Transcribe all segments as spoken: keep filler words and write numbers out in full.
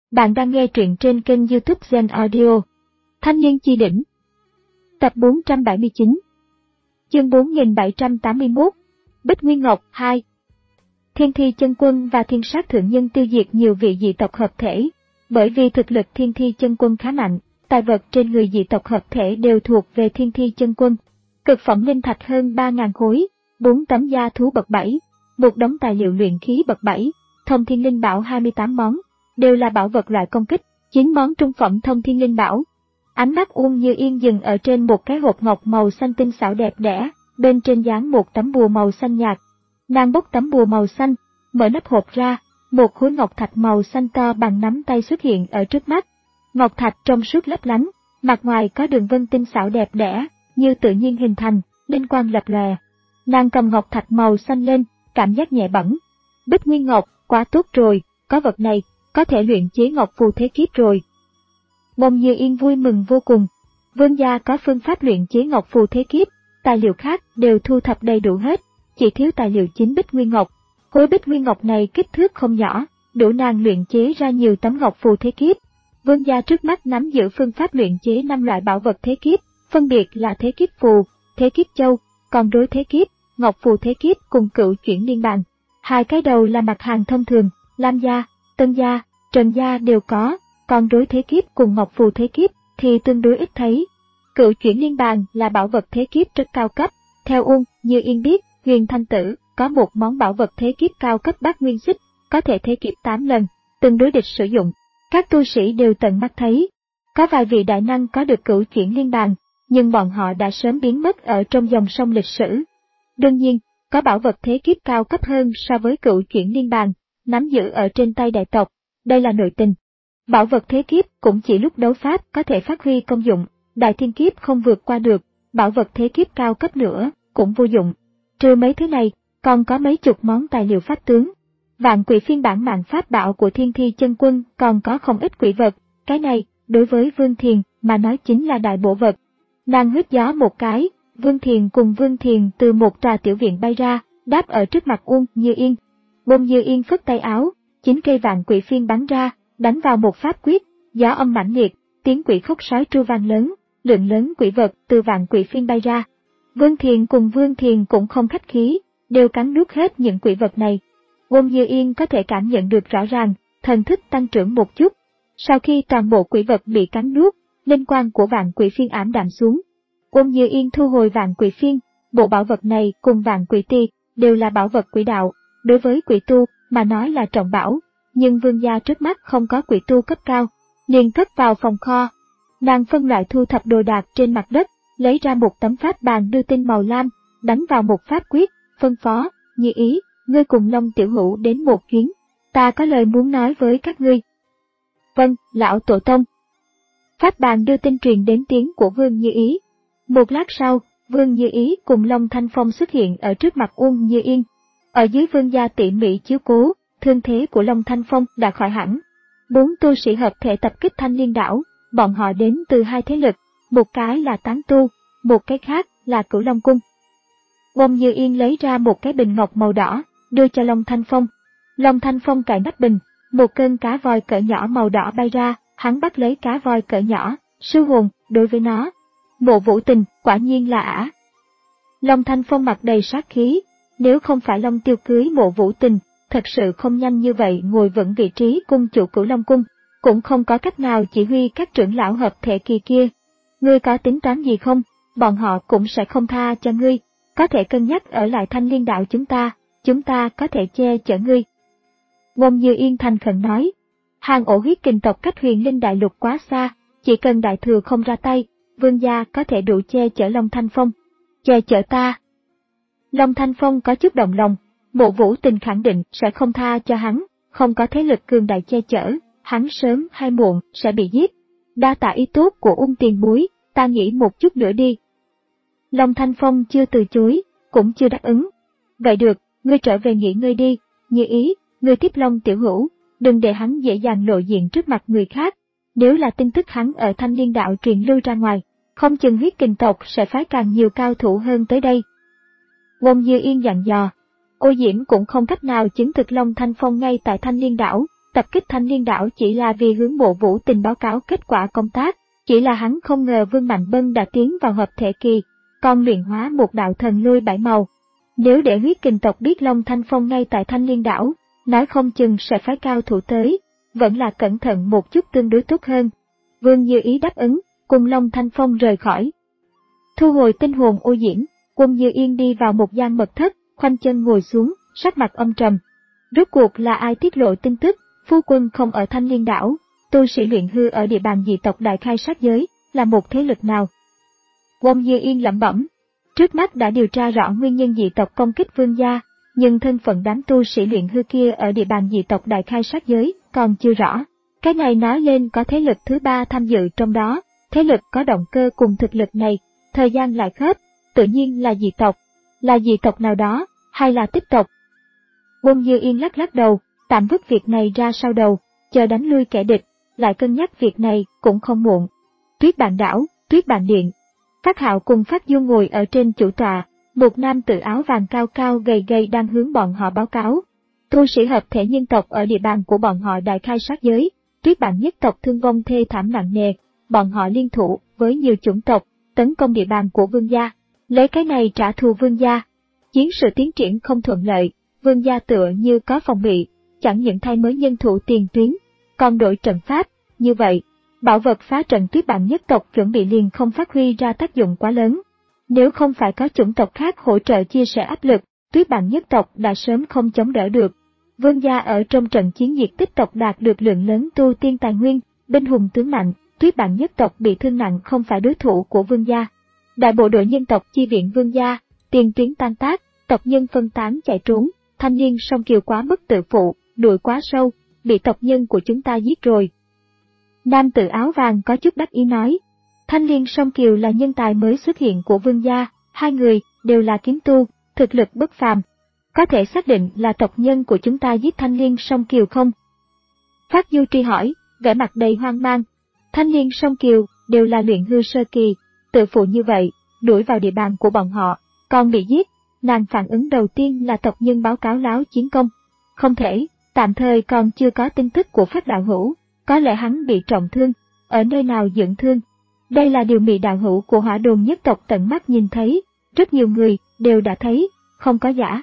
Bạn đang nghe truyện trên kênh YouTube Zen Audio. Thanh niên chi đỉnh. Tập bốn trăm bảy mươi chín. Chương bốn nghìn bảy trăm tám mươi mốt. Bích Nguyên Ngọc hai. Thiên Thi Chân Quân và Thiên Sát Thượng Nhân tiêu diệt nhiều vị dị tộc hợp thể. Bởi vì thực lực Thiên Thi Chân Quân khá mạnh, tài vật trên người dị tộc hợp thể đều thuộc về Thiên Thi Chân Quân. Cực phẩm linh thạch hơn ba nghìn khối, bốn tấm da thú bậc bảy, một đống tài liệu luyện khí bậc bảy, thông thiên linh bảo hai mươi tám món, đều là bảo vật loại công kích, chín món trung phẩm thông thiên linh bảo. Ánh mắt Uông Như Yên dừng ở trên một cái hộp ngọc màu xanh tinh xảo đẹp đẽ, bên trên dán một tấm bùa màu xanh nhạt. Nàng bốc tấm bùa màu xanh, mở nắp hộp ra, một khối ngọc thạch màu xanh to bằng nắm tay xuất hiện ở trước mắt. Ngọc thạch trong suốt lấp lánh, mặt ngoài có đường vân tinh xảo đẹp đẽ, như tự nhiên hình thành, linh quang lập lòe. Nàng cầm ngọc thạch màu xanh lên, cảm giác nhẹ bẫng. Bích Nguyên Ngọc, quá tốt rồi, có vật này, có thể luyện chế ngọc phù thế kiếp rồi. Uông Như Yên vui mừng vô cùng. Vương gia có phương pháp luyện chế ngọc phù thế kiếp, tài liệu khác đều thu thập đầy đủ hết, chỉ thiếu tài liệu chính Bích Nguyên Ngọc. Khối Bích Nguyên Ngọc này kích thước không nhỏ, đủ nàng luyện chế ra nhiều tấm ngọc phù thế kiếp. Vương gia trước mắt nắm giữ phương pháp luyện chế năm loại bảo vật thế kiếp, phân biệt là thế kiếp phù, thế kiếp châu, còn đối thế kiếp, ngọc phù thế kiếp cùng cựu chuyển liên bàn. Hai cái đầu là mặt hàng thông thường, Lam gia, Tân gia, Trần gia đều có, còn đối thế kiếp cùng ngọc phù thế kiếp thì tương đối ít thấy. Cựu chuyển liên bàn là bảo vật thế kiếp rất cao cấp. Theo Uông Như Yên biết, Huyền Thanh Tử có một món bảo vật thế kiếp cao cấp Bát Nguyên Xích, có thể thế kiếp tám lần, từng đối địch sử dụng. Các tu sĩ đều tận mắt thấy. Có vài vị đại năng có được cựu chuyển liên bàn, nhưng bọn họ đã sớm biến mất ở trong dòng sông lịch sử. Đương nhiên, có bảo vật thế kiếp cao cấp hơn so với cựu chuyển liên bàn, nắm giữ ở trên tay đại tộc. Đây là nội tình. Bảo vật thế kiếp cũng chỉ lúc đấu pháp có thể phát huy công dụng, đại thiên kiếp không vượt qua được, bảo vật thế kiếp cao cấp nữa cũng vô dụng. Trừ mấy thứ này, còn có mấy chục món tài liệu pháp tướng. Vạn quỷ phiên bản mạng pháp bảo của Thiên Thi Chân Quân còn có không ít quỷ vật, cái này, đối với Vương Thiền mà nói chính là đại bổ vật. Nàng hít gió một cái, Vương Thiền cùng Vương Thiền từ một trà tiểu viện bay ra, đáp ở trước mặt Uông Như Yên. Uông Như Yên phất tay áo, chín cây vạn quỷ phiên bắn ra, đánh vào một pháp quyết, gió âm mãnh liệt, tiếng quỷ khóc sói tru vang lớn, lượng lớn quỷ vật từ vạn quỷ phiên bay ra. Vương Thiền cùng Vương Thiền cũng không khách khí, đều cắn nuốt hết những quỷ vật này. Uông Như Yên có thể cảm nhận được rõ ràng, thần thức tăng trưởng một chút. Sau khi toàn bộ quỷ vật bị cắn nuốt, linh quang của vạn quỷ phiên ảm đạm xuống. Uông Như Yên thu hồi vạn quỷ phiên, bộ bảo vật này cùng vạn quỷ ti đều là bảo vật quỷ đạo, đối với quỷ tu mà nói là trọng bảo, nhưng vương gia trước mắt không có quỷ tu cấp cao, liền cất vào phòng kho. Nàng phân loại thu thập đồ đạc trên mặt đất, lấy ra một tấm pháp bàn đưa tin màu lam, đánh vào một pháp quyết, phân phó, Như Ý, ngươi cùng Long Tiểu Hữu đến một chuyến, ta có lời muốn nói với các ngươi. Vâng, lão tổ tông. Pháp bàn đưa tin truyền đến tiếng của Vương Như Ý. Một lát sau, Vương Như Ý cùng Long Thanh Phong xuất hiện ở trước mặt Uông Như Yên. Ở dưới vương gia tỉ mỉ chiếu cố, thương thế của Long Thanh Phong đã khỏi hẳn. Bốn tu sĩ hợp thể tập kích Thanh Liên đảo, bọn họ đến từ hai thế lực, một cái là tán tu, một cái khác là Cửu Long cung. Uông Như Yên lấy ra một cái bình ngọc màu đỏ, đưa cho Long Thanh Phong. Long Thanh Phong cài nắp bình, một cơn cá voi cỡ nhỏ màu đỏ bay ra, hắn bắt lấy cá voi cỡ nhỏ, sư hồn, đối với nó. Mộ Vũ Tình, quả nhiên là ả. Long Thanh Phong mặt đầy sát khí, nếu không phải Long Tiêu cưới Mộ Vũ Tình, thật sự không nhanh như vậy ngồi vững vị trí cung chủ Cửu Long cung, cũng không có cách nào chỉ huy các trưởng lão hợp thể kỳ kia. Ngươi có tính toán gì không? Bọn họ cũng sẽ không tha cho ngươi, có thể cân nhắc ở lại Thanh Liên đạo chúng ta, chúng ta có thể che chở ngươi. Uông Như Yên thành khẩn nói, hàng ổ huyết kình tộc cách Huyền Linh đại lục quá xa, chỉ cần đại thừa không ra tay, vương gia có thể đủ che chở Long Thanh Phong. Che chở ta. Long Thanh Phong có chút động lòng, Mộ Vũ Tình khẳng định sẽ không tha cho hắn, không có thế lực cường đại che chở, hắn sớm hay muộn sẽ bị giết. Đa tạ ý tốt của Ung tiền bối, ta nghĩ một chút nữa đi. Long Thanh Phong chưa từ chối, cũng chưa đáp ứng. Vậy được, ngươi trở về nghỉ ngơi đi, Như Ý, ngươi tiếp Long Tiểu Hữu, đừng để hắn dễ dàng lộ diện trước mặt người khác. Nếu là tin tức hắn ở Thanh Liên đạo truyền lưu ra ngoài, không chừng huyết kình tộc sẽ phái càng nhiều cao thủ hơn tới đây. Uông Như Yên dặn dò, Ô Diễm cũng không cách nào chứng thực Long Thanh Phong ngay tại Thanh Liên đảo, tập kích Thanh Liên đảo chỉ là vì hướng Mộ Vũ Tình báo cáo kết quả công tác, chỉ là hắn không ngờ Vương Mạnh Bân đã tiến vào hợp thể kỳ, còn luyện hóa một đạo thần lôi bảy màu. Nếu để huyết kình tộc biết Long Thanh Phong ngay tại Thanh Liên đảo, nói không chừng sẽ phái cao thủ tới, vẫn là cẩn thận một chút tương đối tốt hơn. Vương Như Ý đáp ứng, cùng Long Thanh Phong rời khỏi. Thu hồi tinh hồn ô diễm, Quân Như Yên đi vào một gian mật thất, khoanh chân ngồi xuống, sắc mặt âm trầm. Rốt cuộc là ai tiết lộ tin tức, phu quân không ở Thanh Liên đảo, tu sĩ luyện hư ở địa bàn dị tộc đại khai sát giới, là một thế lực nào? Quân Như Yên lẩm bẩm, trước mắt đã điều tra rõ nguyên nhân dị tộc công kích vương gia, nhưng thân phận đám tu sĩ luyện hư kia ở địa bàn dị tộc đại khai sát giới còn chưa rõ. Cái này nói lên có thế lực thứ ba tham dự trong đó, thế lực có động cơ cùng thực lực này, thời gian lại khớp, tự nhiên là dị tộc, là dị tộc nào đó, hay là tích tộc. Quân Như Yên lắc lắc đầu, tạm vứt việc này ra sau đầu, chờ đánh lui kẻ địch, lại cân nhắc việc này cũng không muộn. Tuyết Bàn đảo, Tuyết Bàn điện. Phát Hạo cùng Phát Du ngồi ở trên chủ tọa, một nam tử áo vàng cao cao gầy gầy đang hướng bọn họ báo cáo. Tu sĩ hợp thể nhân tộc ở địa bàn của bọn họ đại khai sát giới, Tuyết Bàn nhất tộc thương vong thê thảm nặng nề, bọn họ liên thủ với nhiều chủng tộc, tấn công địa bàn của vương gia, lấy cái này trả thù vương gia. Chiến sự tiến triển không thuận lợi, vương gia tựa như có phòng bị, chẳng những thay mới nhân thủ tiền tuyến, còn đổi trận pháp, như vậy, bảo vật phá trận Tuyết Bàn nhất tộc chuẩn bị liền không phát huy ra tác dụng quá lớn. Nếu không phải có chủng tộc khác hỗ trợ chia sẻ áp lực, Tuyết Bàn nhất tộc đã sớm không chống đỡ được. Vương gia ở trong trận chiến diệt tích tộc đạt được lượng lớn tu tiên tài nguyên, binh hùng tướng mạnh, Tuyết Bàn nhất tộc bị thương nặng không phải đối thủ của vương gia. Đại bộ đội nhân tộc chi viện vương gia, tiền tuyến tan tác, tộc nhân phân tán chạy trốn, thanh niên song kiều quá mức tự phụ, đuổi quá sâu, bị tộc nhân của chúng ta giết rồi. Nam tử áo vàng có chút đắc ý nói, Thanh Liên Song Kiều là nhân tài mới xuất hiện của vương gia, hai người đều là kiếm tu, thực lực bất phàm. Có thể xác định là tộc nhân của chúng ta giết Thanh Liên Song Kiều không? Phát Du truy hỏi, vẻ mặt đầy hoang mang. Thanh Liên Song Kiều đều là luyện hư sơ kỳ, tự phụ như vậy, đuổi vào địa bàn của bọn họ, còn bị giết. Nàng phản ứng đầu tiên là tộc nhân báo cáo láo chiến công. Không thể, tạm thời còn chưa có tin tức của Phát đạo hữu, có lẽ hắn bị trọng thương, ở nơi nào dưỡng thương. Đây là điều Mị đạo hữu của Hỏa Đồn nhất tộc tận mắt nhìn thấy, rất nhiều người đều đã thấy, không có giả.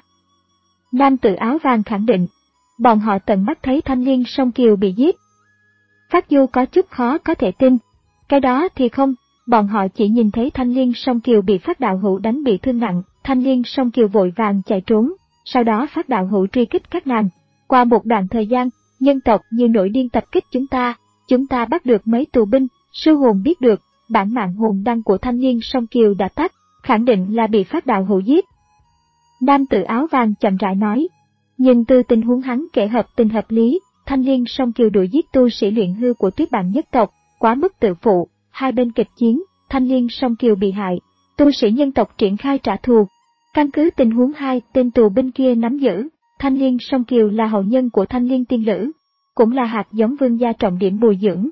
Nam tử áo vàng khẳng định, bọn họ tận mắt thấy Thanh Liên Song Kiều bị giết. Phát Du có chút khó có thể tin, cái đó thì không, bọn họ chỉ nhìn thấy Thanh Liên Song Kiều bị Phát đạo hữu đánh bị thương nặng, Thanh Liên Song Kiều vội vàng chạy trốn, sau đó Phát đạo hữu truy kích các nàng. Qua một đoạn thời gian, nhân tộc như nổi điên tập kích chúng ta, chúng ta bắt được mấy tù binh, sư hồn biết được, bản mạng hồn đăng của Thanh Liên Song Kiều đã tắt, khẳng định là bị Phát đạo hữu giết. Nam tử áo vàng chậm rãi nói, nhưng từ tình huống hắn kể hợp tình hợp lý, Thanh Liên Song Kiều đuổi giết tu sĩ luyện hư của Tuyết Bàn nhất tộc, quá mức tự phụ, hai bên kịch chiến, Thanh Liên Song Kiều bị hại, tu sĩ nhân tộc triển khai trả thù. Căn cứ tình huống hai tên tù binh kia nắm giữ, Thanh Liên Song Kiều là hậu nhân của Thanh Liên tiên lữ, cũng là hạt giống vương gia trọng điểm bồi dưỡng.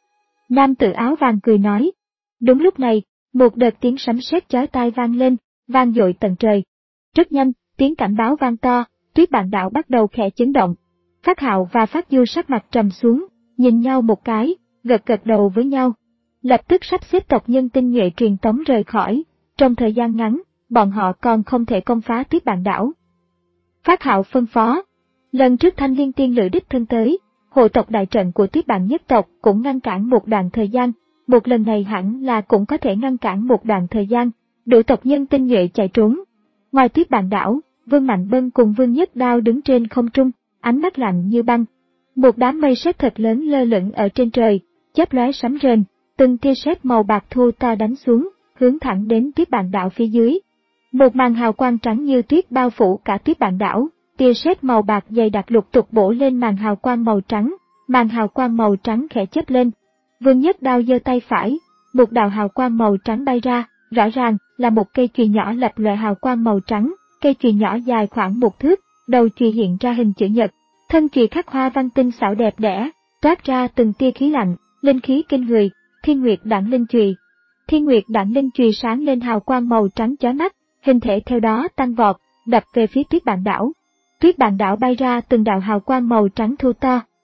Nam tử áo vàng cười nói. Đúng lúc này, một đợt tiếng sấm sét chói tai vang lên, vang dội tận trời. Rất nhanh, tiếng cảnh báo vang to, Tuyết Bàn đảo bắt đầu khẽ chấn động. Phát Hạo và Phát Du sắc mặt trầm xuống, nhìn nhau một cái, gật gật đầu với nhau. Lập tức sắp xếp tộc nhân tinh nhuệ truyền tống rời khỏi, trong thời gian ngắn, bọn họ còn không thể công phá Tuyết Bàn đảo. Phát Hạo phân phó, lần trước Thanh Liên tiên lữ đích thân tới, hộ tộc đại trận của Tuyết Bàn nhất tộc cũng ngăn cản một đoạn thời gian, một lần này hẳn là cũng có thể ngăn cản một đoạn thời gian, đủ tộc nhân tinh nhuệ chạy trốn. Ngoài Tuyết Bàn đảo, Vương Mạnh Bân cùng Vương Nhất Đao đứng trên không trung, ánh mắt lạnh như băng. Một đám mây sét thật lớn lơ lửng ở trên trời, chớp lóe sấm rền, từng tia sét màu bạc thô to đánh xuống, hướng thẳng đến Tuyết Bàn đảo phía dưới. Một màn hào quang trắng như tuyết bao phủ cả Tuyết Bàn đảo, tia sét màu bạc dày đặc lục tục bổ lên màn hào quang màu trắng, màn hào quang màu trắng khẽ chớp lên. Vương Nhất Đao giơ tay phải, một đạo hào quang màu trắng bay ra, rõ ràng là một cây chùy nhỏ lập lòe hào quang màu trắng, cây chùy nhỏ dài khoảng một thước, đầu chùy hiện ra hình chữ nhật, thân chùy khắc hoa văn tinh xảo đẹp đẽ, toát ra từng tia khí lạnh, linh khí kinh người, Thiên Nguyệt Đản Linh chùy. Thiên Nguyệt Đản Linh chùy sáng lên hào quang màu trắng chói mắt, hình thể theo đó tăng vọt, đập về phía Tuyết Bàn đảo. Tuyết Bàn đảo bay ra từng đạo hào quang màu trắng thu to,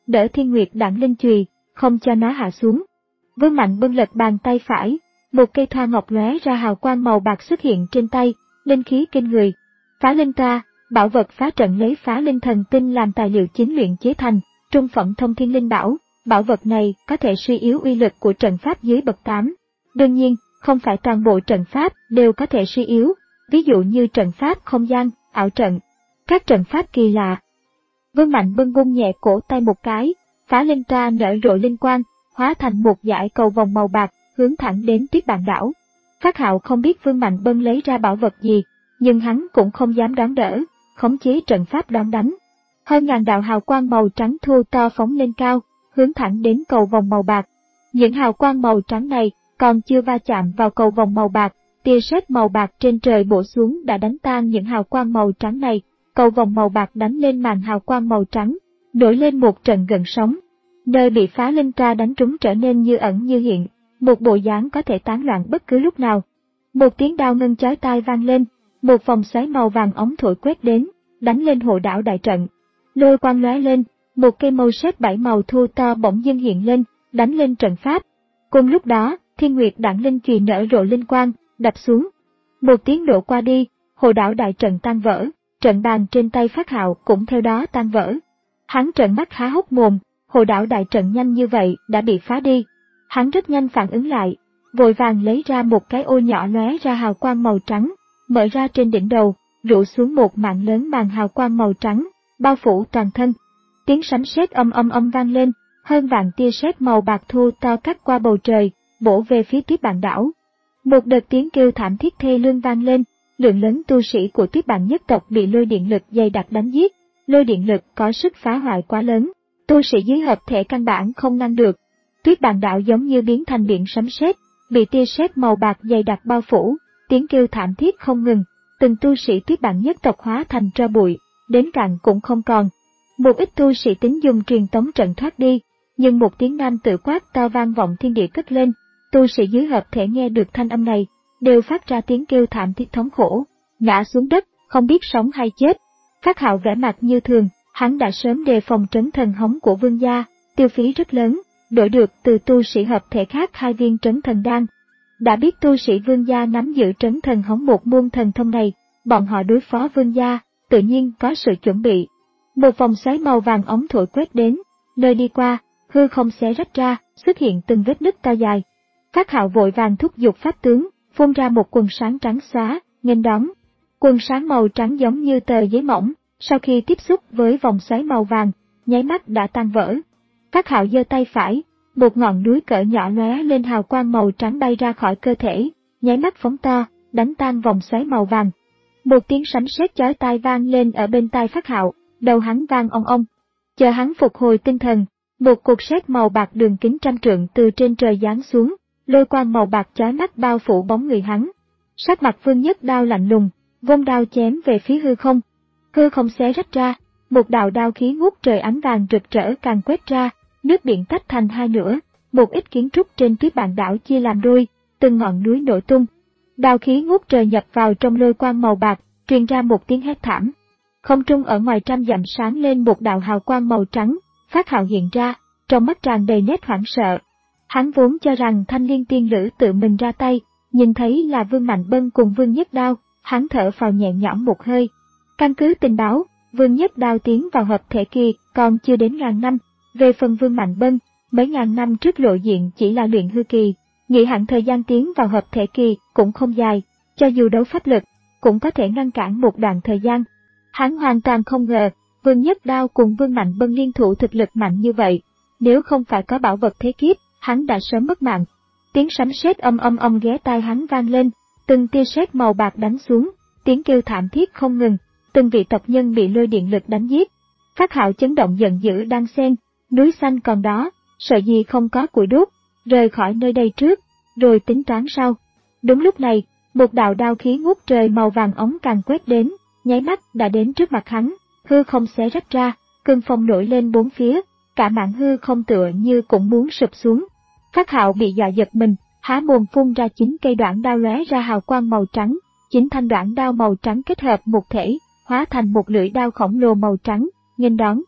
đỡ Thiên Nguyệt Đản Linh chùy, không cho nó hạ xuống. Vương Mạnh Bân lật bàn tay phải, một cây thoa ngọc lóe ra hào quang màu bạc xuất hiện trên tay, linh khí kinh người. Phá linh toa, bảo vật phá trận lấy phá linh thần tinh làm tài liệu chính luyện chế thành, trung phẩm thông thiên linh bảo, bảo vật này có thể suy yếu uy lực của trận pháp dưới bậc tám. Đương nhiên, không phải toàn bộ trận pháp đều có thể suy yếu, ví dụ như trận pháp không gian, ảo trận, các trận pháp kỳ lạ. Vương Mạnh Bân bung nhẹ cổ tay một cái, phá linh toa nở rộ linh quang, hóa thành một dải cầu vòng màu bạc, hướng thẳng đến Tuyết Bàn đảo. Phác Hạo không biết Vương Mạnh Bân lấy ra bảo vật gì, nhưng hắn cũng không dám đón đỡ, khống chế trận pháp đón đánh. Hơn ngàn đạo hào quang màu trắng thu to phóng lên cao, hướng thẳng đến cầu vòng màu bạc. Những hào quang màu trắng này còn chưa va chạm vào cầu vòng màu bạc, tia sét màu bạc trên trời bổ xuống đã đánh tan những hào quang màu trắng này. Cầu vòng màu bạc đánh lên màn hào quang màu trắng, nổi lên một trận gợn sóng. Nơi bị phá linh toa đánh trúng trở nên như ẩn như hiện, một bộ dáng có thể tán loạn bất cứ lúc nào. Một tiếng đao ngân chói tai vang lên, một vòng xoáy màu vàng óng thổi quét đến, đánh lên hộ đảo đại trận. Lôi quang lóe lên, một cây mâu sét bảy màu thu to bỗng dưng hiện lên, đánh lên trận pháp. Cùng lúc đó, Thiên Nguyệt Đản Linh chùy nở rộ linh quang, đập xuống. Một tiếng nổ qua đi, hộ đảo đại trận tan vỡ. Trận bàn trên tay Phác Hạo cũng theo đó tan vỡ. Hắn trợn mắt há hốc mồm, hộ đảo đại trận nhanh như vậy đã bị phá đi. Hắn rất nhanh phản ứng lại, vội vàng lấy ra một cái ô nhỏ lóe ra hào quang màu trắng, mở ra trên đỉnh đầu, rủ xuống một mạng lớn màn hào quang màu trắng, bao phủ toàn thân. Tiếng sấm sét âm âm âm vang lên, hơn vạn tia sét màu bạc thu to cắt qua bầu trời, bổ về phía Tuyết Bàn đảo. Một đợt tiếng kêu thảm thiết thê lương vang lên. Lượng lớn tu sĩ của Tuyết Bàn nhất tộc bị lôi điện lực dày đặc đánh giết, lôi điện lực có sức phá hoại quá lớn, tu sĩ dưới hợp thể căn bản không ngăn được. Tuyết Bàn đảo giống như biến thành biển sấm sét, bị tia sét màu bạc dày đặc bao phủ, tiếng kêu thảm thiết không ngừng, từng tu sĩ Tuyết Bàn nhất tộc hóa thành tro bụi, đến cạn cũng không còn. Một ít tu sĩ tính dùng truyền tống trận thoát đi, nhưng một tiếng nam tử quát to vang vọng thiên địa cất lên, tu sĩ dưới hợp thể nghe được thanh âm này, đều phát ra tiếng kêu thảm thiết thống khổ, ngã xuống đất, không biết sống hay chết. Phác Hạo vẻ mặt như thường, hắn đã sớm đề phòng trấn thần hống của Vương gia, tiêu phí rất lớn, đổi được từ tu sĩ hợp thể khác hai viên trấn thần đan. Đã biết tu sĩ Vương gia nắm giữ trấn thần hống một môn thần thông này, bọn họ đối phó Vương gia, tự nhiên có sự chuẩn bị. Một vòng xoáy màu vàng ống thổi quét đến, nơi đi qua, hư không xé rách ra, xuất hiện từng vết nứt to dài. Phác Hạo vội vàng thúc giục pháp tướng, phun ra một quần sáng trắng xóa, nghênh đón. Quần sáng màu trắng giống như tờ giấy mỏng, sau khi tiếp xúc với vòng xoáy màu vàng, nháy mắt đã tan vỡ. Phác Hạo giơ tay phải, một ngọn núi cỡ nhỏ lóe lên hào quang màu trắng bay ra khỏi cơ thể, nháy mắt phóng to, đánh tan vòng xoáy màu vàng. Một tiếng sấm sét chói tai vang lên ở bên tai Phác Hạo, đầu hắn vang ong ong. Chờ hắn phục hồi tinh thần, một cột sét màu bạc đường kính trăm trượng từ trên trời giáng xuống, lôi quang màu bạc chói mắt bao phủ bóng người hắn. Sắc mặt Vương Nhất Đao lạnh lùng, vung đao chém về phía hư không. Hư không xé rách ra, một đạo đao khí ngút trời ánh vàng rực rỡ càng quét ra, nước biển tách thành hai nửa, một ít kiến trúc trên Tuyết Bàn đảo chia làm đôi, từng ngọn núi nổ tung. Đao khí ngút trời nhập vào trong lôi quang màu bạc, truyền ra một tiếng hét thảm. Không trung ở ngoài trăm dặm sáng lên một đạo hào quang màu trắng, Phác Hạo hiện ra, trong mắt tràn đầy nét hoảng sợ. Hắn vốn cho rằng Thanh Liên tiên nữ tự mình ra tay, nhìn thấy là Vương Mạnh Bân cùng Vương Nhất Đao, hắn thở phào nhẹ nhõm một hơi. Căn cứ tình báo, Vương Nhất Đao tiến vào hợp thể kỳ còn chưa đến ngàn năm, về phần Vương Mạnh Bân, mấy ngàn năm trước lộ diện chỉ là luyện hư kỳ, nghĩ hẳn thời gian tiến vào hợp thể kỳ cũng không dài, cho dù đấu pháp lực, cũng có thể ngăn cản một đoạn thời gian. Hắn hoàn toàn không ngờ, Vương Nhất Đao cùng Vương Mạnh Bân liên thủ thực lực mạnh như vậy, nếu không phải có bảo vật thế kiếp, hắn đã sớm mất mạng. Tiếng sấm sét âm âm âm ghé tai hắn vang lên, từng tia sét màu bạc đánh xuống, tiếng kêu thảm thiết không ngừng, từng vị tộc nhân bị lôi điện lực đánh giết. Phác Hạo chấn động giận dữ đang xen, núi xanh còn đó, sợ gì không có củi đốt, rời khỏi nơi đây trước, rồi tính toán sau. Đúng lúc này, một đạo đao khí ngút trời màu vàng ống càng quét đến, nháy mắt đã đến trước mặt hắn, hư không xé rách ra, cơn phong nổi lên bốn phía, cả mảng hư không tựa như cũng muốn sụp xuống. Phác Hạo bị dọa giật mình, há mồm phun ra chín cây đoạn đao lóe ra hào quang màu trắng, chín thanh đoạn đao màu trắng kết hợp một thể, hóa thành một lưỡi đao khổng lồ màu trắng, nghênh đón.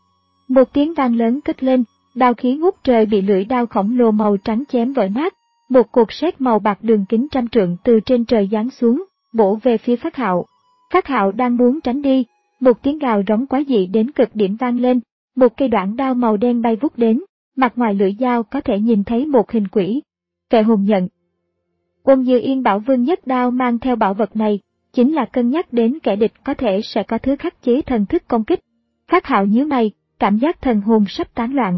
Một tiếng vang lớn cất lên, đao khí ngút trời bị lưỡi đao khổng lồ màu trắng chém vỡ nát. Một cột sét màu bạc đường kính trăm trượng từ trên trời giáng xuống, bổ về phía Phác Hạo. Phác Hạo đang muốn tránh đi, một tiếng gào rống quái dị đến cực điểm vang lên, một cây đoạn đao màu đen bay vút đến, mặt ngoài lưỡi dao có thể nhìn thấy một hình quỷ. Vệ hồn nhận. Quân Dư Yên bảo Vương Nhất Đao mang theo bảo vật này, chính là cân nhắc đến kẻ địch có thể sẽ có thứ khắc chế thần thức công kích. Phác Hạo nhíu mày, cảm giác thần hồn sắp tán loạn.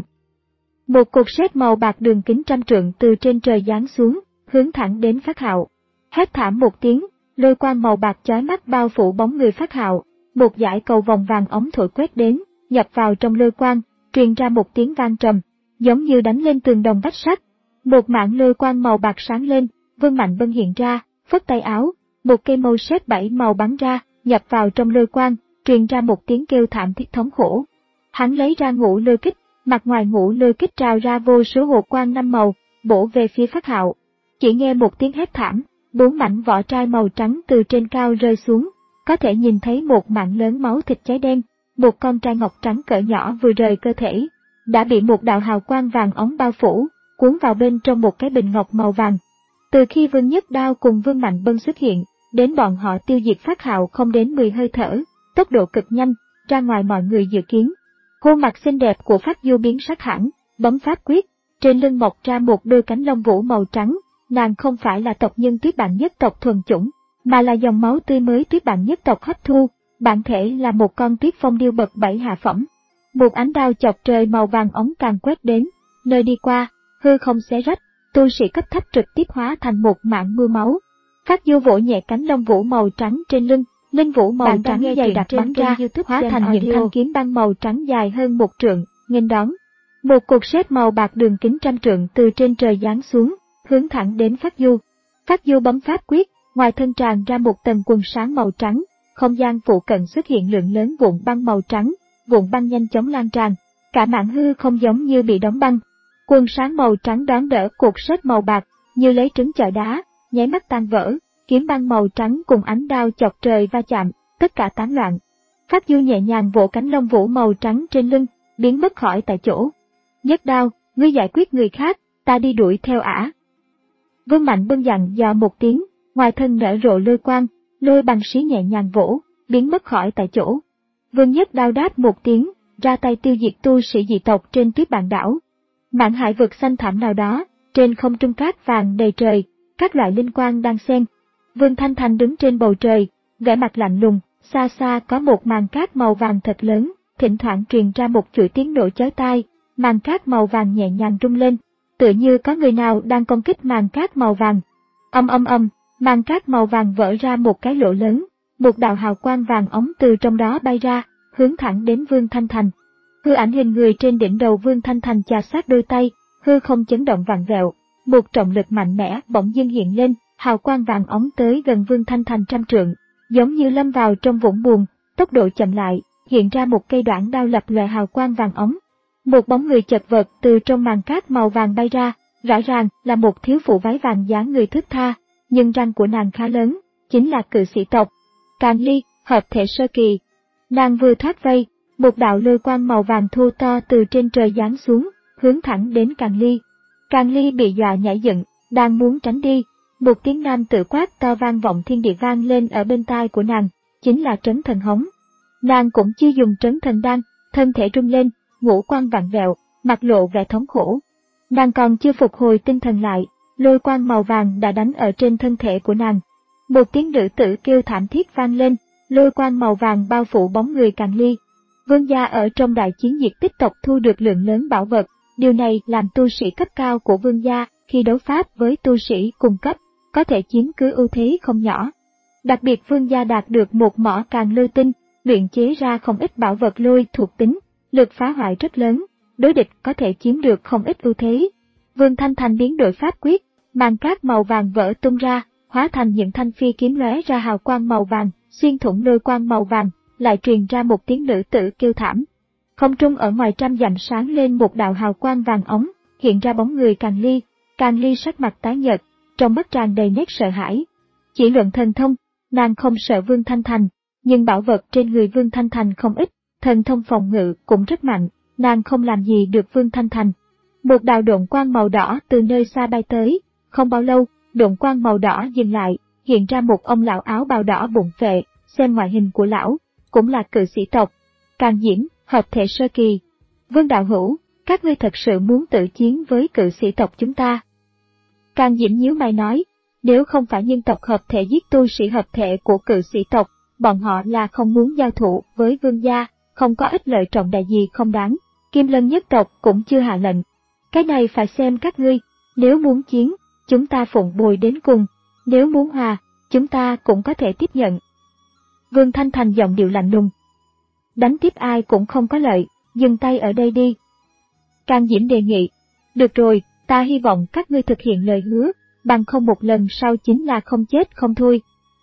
Một cột sét màu bạc đường kính trăm trượng từ trên trời giáng xuống, hướng thẳng đến Phác Hạo. Hét thảm một tiếng, lôi quang màu bạc chói mắt bao phủ bóng người Phác Hạo, một dải cầu vòng vàng ống thổi quét đến, nhập vào trong lôi quang, truyền ra một tiếng vang trầm, giống như đánh lên tường đồng vách sắt. Một mảng lôi quang màu bạc sáng lên, Vương Mạnh Bân hiện ra, phất tay áo, một cây mâu sét bảy màu bắn ra, nhập vào trong lôi quang, truyền ra một tiếng kêu thảm thiết thống khổ. Hắn lấy ra ngũ lôi kích, mặt ngoài ngũ lôi kích trào ra vô số hồ quang năm màu, bổ về phía Phác Hạo. Chỉ nghe một tiếng hét thảm, bốn mảnh vỏ trai màu trắng từ trên cao rơi xuống, có thể nhìn thấy một mảng lớn máu thịt cháy đen, một con trai ngọc trắng cỡ nhỏ vừa rời cơ thể, đã bị một đạo hào quang vàng óng bao phủ, cuốn vào bên trong một cái bình ngọc màu vàng. Từ khi Vương Nhất Đao cùng Vương Mạnh Bân xuất hiện, đến bọn họ tiêu diệt Phác Hạo không đến mười hơi thở, tốc độ cực nhanh, ra ngoài mọi người dự kiến. Khuôn mặt xinh đẹp của Phác Du biến sắc hẳn, bấm pháp quyết, trên lưng mọc ra một đôi cánh lông vũ màu trắng, nàng không phải là tộc nhân Tuyết Bản nhất tộc thuần chủng, mà là dòng máu tươi mới Tuyết Bản nhất tộc hấp thu, bản thể là một con tuyết phong điêu bậc bảy hạ phẩm. Một ánh đao chọc trời màu vàng ống càng quét đến, nơi đi qua, hư không xé rách, tu sĩ cấp thấp trực tiếp hóa thành một mảng mưa máu. Phác Du vỗ nhẹ cánh lông vũ màu trắng trên lưng, linh vũ màu trắng dày đặc bắn ra, hóa thành những thanh kiếm băng màu trắng dài hơn một trượng, nghênh đón. Một cột sét màu bạc đường kính trăm trượng từ trên trời giáng xuống, hướng thẳng đến Phác Du. Phác Du bấm pháp quyết, ngoài thân tràn ra một tầng quần sáng màu trắng, không gian phụ cận xuất hiện lượng lớn vụn băng màu trắng, vụn băng nhanh chóng lan tràn, cả mảng hư không giống như bị đóng băng. Quần sáng màu trắng đón đỡ cột sét màu bạc, như lấy trứng chọi đá, nháy mắt tan vỡ, kiếm băng màu trắng cùng ánh đao chọc trời va chạm, tất cả tán loạn. Phác Du nhẹ nhàng vỗ cánh lông vũ màu trắng trên lưng, biến mất khỏi tại chỗ. Nhất Đao, ngươi giải quyết người khác, ta đi đuổi theo ả. Vương Mạnh Bân dặn dò một tiếng, ngoài thân nở rộ lôi quang, lôi bằng xí nhẹ nhàng vỗ, biến mất khỏi tại chỗ. Vương Nhất Đao đáp một tiếng, ra tay tiêu diệt tu sĩ dị tộc trên Tuyết Bản đảo. Mạn hải vực xanh thẳm nào đó, trên không trung cát vàng đầy trời, các loại linh quang đang xen. Vương Thanh Thành đứng trên bầu trời, vẻ mặt lạnh lùng, xa xa có một màn cát màu vàng thật lớn, thỉnh thoảng truyền ra một chuỗi tiếng nổ chói tai, màn cát màu vàng nhẹ nhàng rung lên, tựa như có người nào đang công kích màn cát màu vàng. Âm âm âm, màn cát màu vàng vỡ ra một cái lỗ lớn, một đạo hào quang vàng ống từ trong đó bay ra, hướng thẳng đến Vương Thanh Thành. Hư ảnh hình người trên đỉnh đầu Vương Thanh Thành chà sát đôi tay, hư không chấn động vặn vẹo, một trọng lực mạnh mẽ bỗng dưng hiện lên, hào quang vàng ống tới gần Vương Thanh Thành trăm trượng, giống như lâm vào trong vũng buồn, tốc độ chậm lại, hiện ra một cây đoạn đao lập lòe hào quang vàng ống. Một bóng người chật vật từ trong màn cát màu vàng bay ra, rõ ràng là một thiếu phụ váy vàng dáng người thướt tha, nhưng răng của nàng khá lớn, chính là cự sĩ tộc Càn Ly, hợp thể sơ kỳ. Nàng vừa thoát vây, một đạo lôi quang màu vàng thô to từ trên trời giáng xuống, hướng thẳng đến Càn Ly. Càn Ly bị dọa nhảy dựng, đang muốn tránh đi, một tiếng nam tự quát to vang vọng thiên địa vang lên ở bên tai của nàng, chính là Trấn Thần Hống. Nàng cũng chưa dùng Trấn Thần Đan, thân thể rung lên, ngũ quan vặn vẹo, mặt lộ vẻ thống khổ. Nàng còn chưa phục hồi tinh thần lại, lôi quang màu vàng đã đánh ở trên thân thể của nàng. Một tiếng nữ tử kêu thảm thiết vang lên, lôi quang màu vàng bao phủ bóng người Càn Ly. Vương gia ở trong đại chiến diệt tích tộc thu được lượng lớn bảo vật, điều này làm tu sĩ cấp cao của vương gia khi đấu pháp với tu sĩ cùng cấp, có thể chiếm cứ ưu thế không nhỏ. Đặc biệt vương gia đạt được một mỏ Càn Lôi Tinh, luyện chế ra không ít bảo vật lôi thuộc tính, lực phá hoại rất lớn, đối địch có thể chiếm được không ít ưu thế. Vương Thanh Thành biến đổi pháp quyết, màn cát màu vàng vỡ tung ra, hóa thành những thanh phi kiếm lóe ra hào quang màu vàng, xuyên thủng lôi quang màu vàng, lại truyền ra một tiếng nữ tử kêu thảm. Không trung ở ngoài trăm dặm sáng lên một đạo hào quang vàng ống, hiện ra bóng người Càn Ly. Càn Ly sắc mặt tái nhợt, trong mắt tràn đầy nét sợ hãi. Chỉ luận thần thông, nàng không sợ Vương Thanh Thành, nhưng bảo vật trên người Vương Thanh Thành không ít, thần thông phòng ngự cũng rất mạnh, nàng không làm gì được Vương Thanh Thành. Một đạo độn quang màu đỏ từ nơi xa bay tới, không bao lâu, độn quang màu đỏ dừng lại, hiện ra một ông lão áo bào đỏ bụng phệ, xem ngoại hình của lão, cũng là cự sĩ tộc. Càng Diễm, hợp thể sơ kỳ. Vương đạo hữu, các ngươi thật sự muốn tự chiến với cự sĩ tộc chúng ta? Càng Diễm nhíu mày nói, nếu không phải nhân tộc hợp thể giết tu sĩ hợp thể của cự sĩ tộc, bọn họ là không muốn giao thủ với vương gia, không có ích lợi trọng đại gì không đáng. Kim Lân nhất tộc cũng chưa hạ lệnh. Cái này phải xem các ngươi, nếu muốn chiến, chúng ta phụng bồi đến cùng, nếu muốn hòa, chúng ta cũng có thể tiếp nhận. Vương Thanh Thành giọng điệu lạnh lùng. Đánh tiếp ai cũng không có lợi, dừng tay ở đây đi. Càng Diễm đề nghị, được rồi, ta hy vọng các ngươi thực hiện lời hứa, bằng không một lần sau chính là không chết không thôi.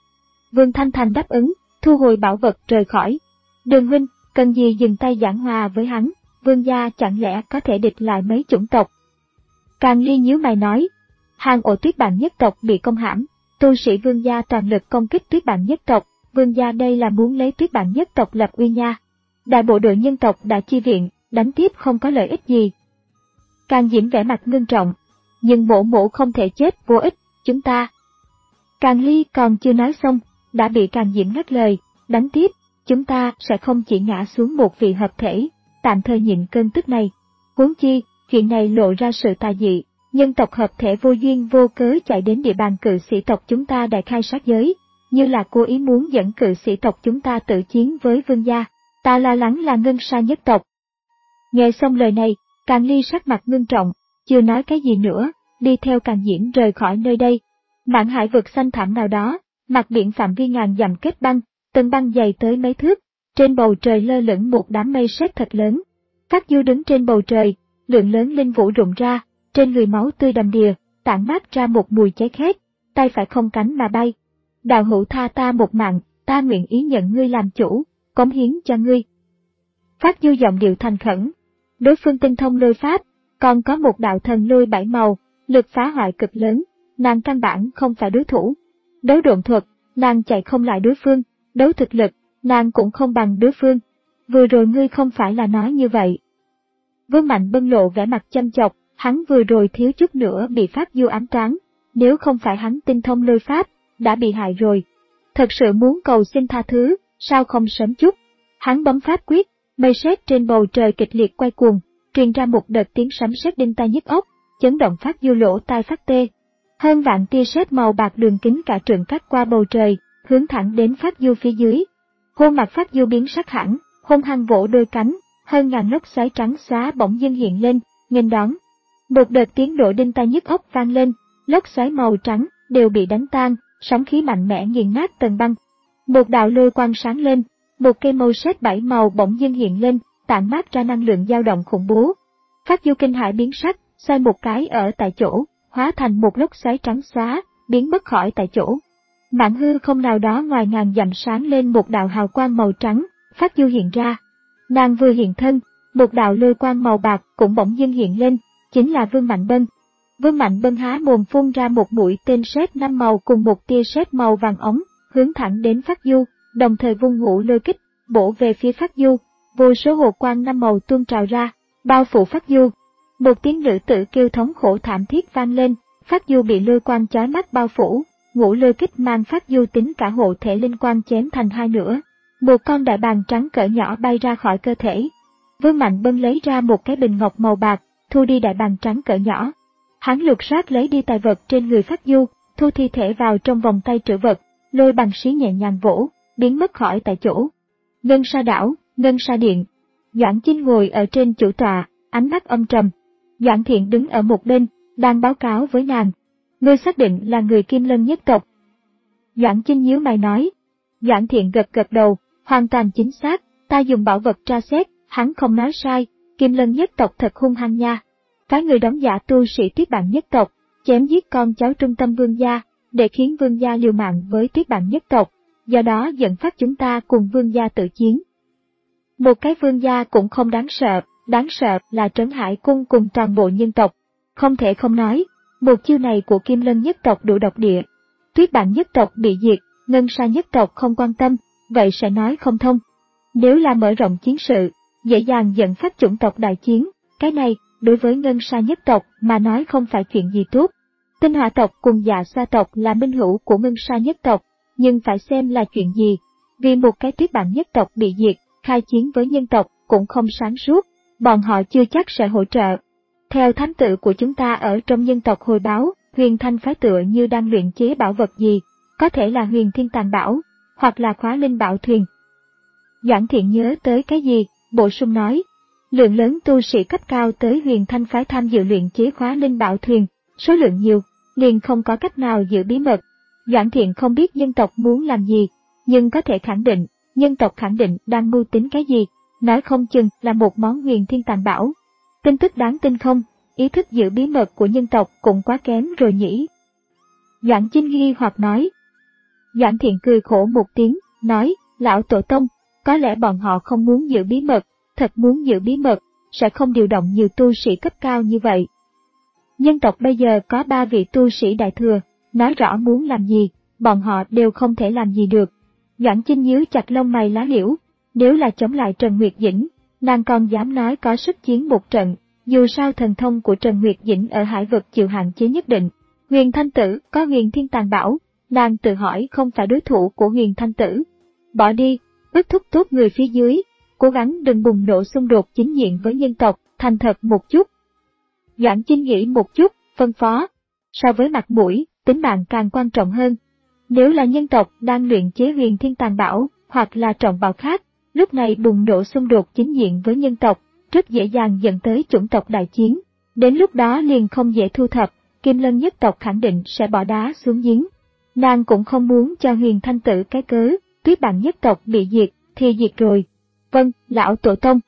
Vương Thanh Thành đáp ứng, thu hồi bảo vật rời khỏi. Đường huynh, cần gì dừng tay giảng hòa với hắn, vương gia chẳng lẽ có thể địch lại mấy chủng tộc? Càng Ly nhíu mày nói, hàng ổ tuyết bản nhất tộc bị công hãm, tu sĩ vương gia toàn lực công kích tuyết bản nhất tộc, vương gia đây là muốn lấy tuyết bản nhất tộc lập uy nha. Đại bộ đội nhân tộc đã chi viện, đánh tiếp không có lợi ích gì. Càng Diễm vẻ mặt ngưng trọng, nhưng mộ mộ không thể chết vô ích, chúng ta. Càng Ly còn chưa nói xong, đã bị Càng Diễm ngắt lời, đánh tiếp, chúng ta sẽ không chỉ ngã xuống một vị hợp thể, tạm thời nhịn cơn tức này. Huống chi, chuyện này lộ ra sự tà dị, nhân tộc hợp thể vô duyên vô cớ chạy đến địa bàn cự sĩ tộc chúng ta đại khai sát giới, như là cố ý muốn dẫn cự sĩ tộc chúng ta tự chiến với vương gia, ta lo lắng là Ngân Sa nhất tộc. Nghe xong lời này, Càng Ly sắc mặt ngưng trọng, chưa nói cái gì nữa, đi theo Càng Diễm rời khỏi nơi đây. Mạn hải vực xanh thẳm nào đó, mặt biển phạm vi ngàn dặm kết băng, tầng băng dày tới mấy thước, trên bầu trời lơ lửng một đám mây sét thật lớn. Phát Du đứng trên bầu trời, lượng lớn linh vũ rụng ra, trên người máu tươi đầm đìa, tản mát ra một mùi cháy khét, tay phải không cánh mà bay. Đạo hữu tha ta một mạng, ta nguyện ý nhận ngươi làm chủ, cống hiến cho ngươi. Phát Du giọng điệu thành khẩn. Đối phương tinh thông lôi pháp, còn có một đạo thần lôi bảy màu, lực phá hoại cực lớn, nàng căn bản không phải đối thủ. Đấu độn thuật, nàng chạy không lại đối phương, đấu thực lực, nàng cũng không bằng đối phương. Vừa rồi ngươi không phải là nói như vậy. Vương Mạnh Bân lộ vẻ mặt chăm chọc, hắn vừa rồi thiếu chút nữa bị Phát Du ám toán, nếu không phải hắn tinh thông lôi pháp, đã bị hại rồi. Thật sự muốn cầu xin tha thứ, sao không sớm chút. Hắn bấm pháp quyết, mây sét trên bầu trời kịch liệt quay cuồng, truyền ra một đợt tiếng sấm sét đinh tai nhức óc, chấn động Phát Du lỗ tai phát tê. Hơn vạn tia sét màu bạc đường kính cả trượng cắt qua bầu trời, hướng thẳng đến Phát Du phía dưới. Khuôn mặt Phát Du biến sắc hẳn, hung hăng vỗ đôi cánh, hơn ngàn lốc xoáy trắng xóa bỗng dưng hiện lên, nghênh đón. Một đợt tiếng nổ đinh tai nhức óc vang lên, lốc xoáy màu trắng đều bị đánh tan, sóng khí mạnh mẽ nghiền nát tầng băng. Một đạo lôi quang sáng lên, một cây màu sét bảy màu bỗng dưng hiện lên, tản mát ra năng lượng dao động khủng bố. Phát Du kinh hãi biến sắc, xoay một cái ở tại chỗ, hóa thành một lốc xoáy trắng xóa, biến mất khỏi tại chỗ. Mạn hư không nào đó ngoài ngàn dặm sáng lên một đạo hào quang màu trắng, Phát Du hiện ra. Nàng vừa hiện thân, một đạo lôi quang màu bạc cũng bỗng dưng hiện lên, chính là Vương Mạnh Bân. Vương Mạnh Bân há mồm phun ra một mũi tên sét năm màu cùng một tia sét màu vàng ống, hướng thẳng đến Phát Du, đồng thời vung ngũ lôi kích, bổ về phía Phát Du. Vô số hồ quang năm màu tuôn trào ra, bao phủ Phát Du. Một tiếng nữ tử kêu thống khổ thảm thiết vang lên, Phát Du bị lôi quang chói mắt bao phủ, ngũ lôi kích mang Phát Du tính cả hộ thể linh quang chém thành hai nửa. Một con đại bàng trắng cỡ nhỏ bay ra khỏi cơ thể. Vương Mạnh Bân lấy ra một cái bình ngọc màu bạc, thu đi đại bàng trắng cỡ nhỏ. Hắn lục soát lấy đi tài vật trên người Phát Du, thu thi thể vào trong vòng tay trữ vật, lôi bằng xí nhẹ nhàng vỗ, biến mất khỏi tại chỗ. Ngân Sa đảo, Ngân Sa điện. Doãn Chinh ngồi ở trên chủ tọa, ánh mắt âm trầm. Doãn Thiện đứng ở một bên, đang báo cáo với nàng. Ngươi xác định là người Kim Lân nhất tộc. Doãn Chinh nhíu mày nói. Doãn Thiện gật gật đầu, hoàn toàn chính xác, ta dùng bảo vật tra xét, hắn không nói sai, Kim Lân nhất tộc thật hung hăng nha. Cái người đóng giả tu sĩ Tuyết Bản nhất tộc, chém giết con cháu trung tâm vương gia, để khiến vương gia liều mạng với Tuyết Bản nhất tộc, do đó dẫn phát chúng ta cùng vương gia tự chiến. Một cái vương gia cũng không đáng sợ, đáng sợ là Trấn Hải Cung cùng toàn bộ nhân tộc. Không thể không nói, một chiêu này của Kim Lân nhất tộc đủ độc địa. Tuyết Bản nhất tộc bị diệt, Ngân Sa nhất tộc không quan tâm, vậy sẽ nói không thông. Nếu là mở rộng chiến sự, dễ dàng dẫn phát chủng tộc đại chiến. Cái này, đối với Ngân Sa nhất tộc mà nói không phải chuyện gì tốt. Tinh Hỏa tộc cùng Dạ Xoa tộc là minh hữu của Ngân Sa nhất tộc, nhưng phải xem là chuyện gì. Vì một cái Tuyết Bản nhất tộc bị diệt, khai chiến với nhân tộc cũng không sáng suốt, bọn họ chưa chắc sẽ hỗ trợ. Theo thám tử của chúng ta ở trong nhân tộc hồi báo, Huyền Thanh phái tựa như đang luyện chế bảo vật gì, có thể là Huyền Thiên Tàn Bảo, hoặc là Khóa Linh Bảo Thuyền. Doãn Thiện nhớ tới cái gì, bổ sung nói, lượng lớn tu sĩ cấp cao tới Huyền Thanh phái tham dự luyện chế Khóa Linh Bảo Thuyền, số lượng nhiều, liền không có cách nào giữ bí mật. Doãn Thiện không biết nhân tộc muốn làm gì, nhưng có thể khẳng định, nhân tộc khẳng định đang mưu tính cái gì, nói không chừng là một món Huyền Thiên Tàn Bảo. Tin tức đáng tin không, ý thức giữ bí mật của nhân tộc cũng quá kém rồi nhỉ. Doãn Chinh nghi hoặc nói. Doãn Thiện cười khổ một tiếng, nói, lão tổ tông, có lẽ bọn họ không muốn giữ bí mật, thật muốn giữ bí mật, sẽ không điều động nhiều tu sĩ cấp cao như vậy. Nhân tộc bây giờ có ba vị tu sĩ đại thừa, nói rõ muốn làm gì, bọn họ đều không thể làm gì được. Doãn Chinh nhíu chặt lông mày lá liễu, nếu là chống lại Trần Nguyệt Dĩnh, nàng còn dám nói có sức chiến một trận, dù sao thần thông của Trần Nguyệt Dĩnh ở hải vực chịu hạn chế nhất định. Huyền Thanh Tử có Huyền Thiên Tàn Bảo, nàng tự hỏi không phải đối thủ của Huyền Thanh Tử. Bỏ đi, ước thúc tốt người phía dưới, cố gắng đừng bùng nổ xung đột chính diện với nhân tộc, thành thật một chút. Doãn Chinh nghĩ một chút, phân phó. So với mặt mũi, tính mạng càng quan trọng hơn. Nếu là nhân tộc đang luyện chế Huyền Thiên Tàn Bảo, hoặc là trọng bảo khác, lúc này bùng nổ xung đột chính diện với nhân tộc, rất dễ dàng dẫn tới chủng tộc đại chiến. Đến lúc đó liền không dễ thu thập, Kim Lân nhất tộc khẳng định sẽ bỏ đá xuống giếng. Nàng cũng không muốn cho Huyền Thanh Tử cái cớ, Tuyết Bản nhất tộc bị diệt, thì diệt rồi. Vâng, lão tổ tông.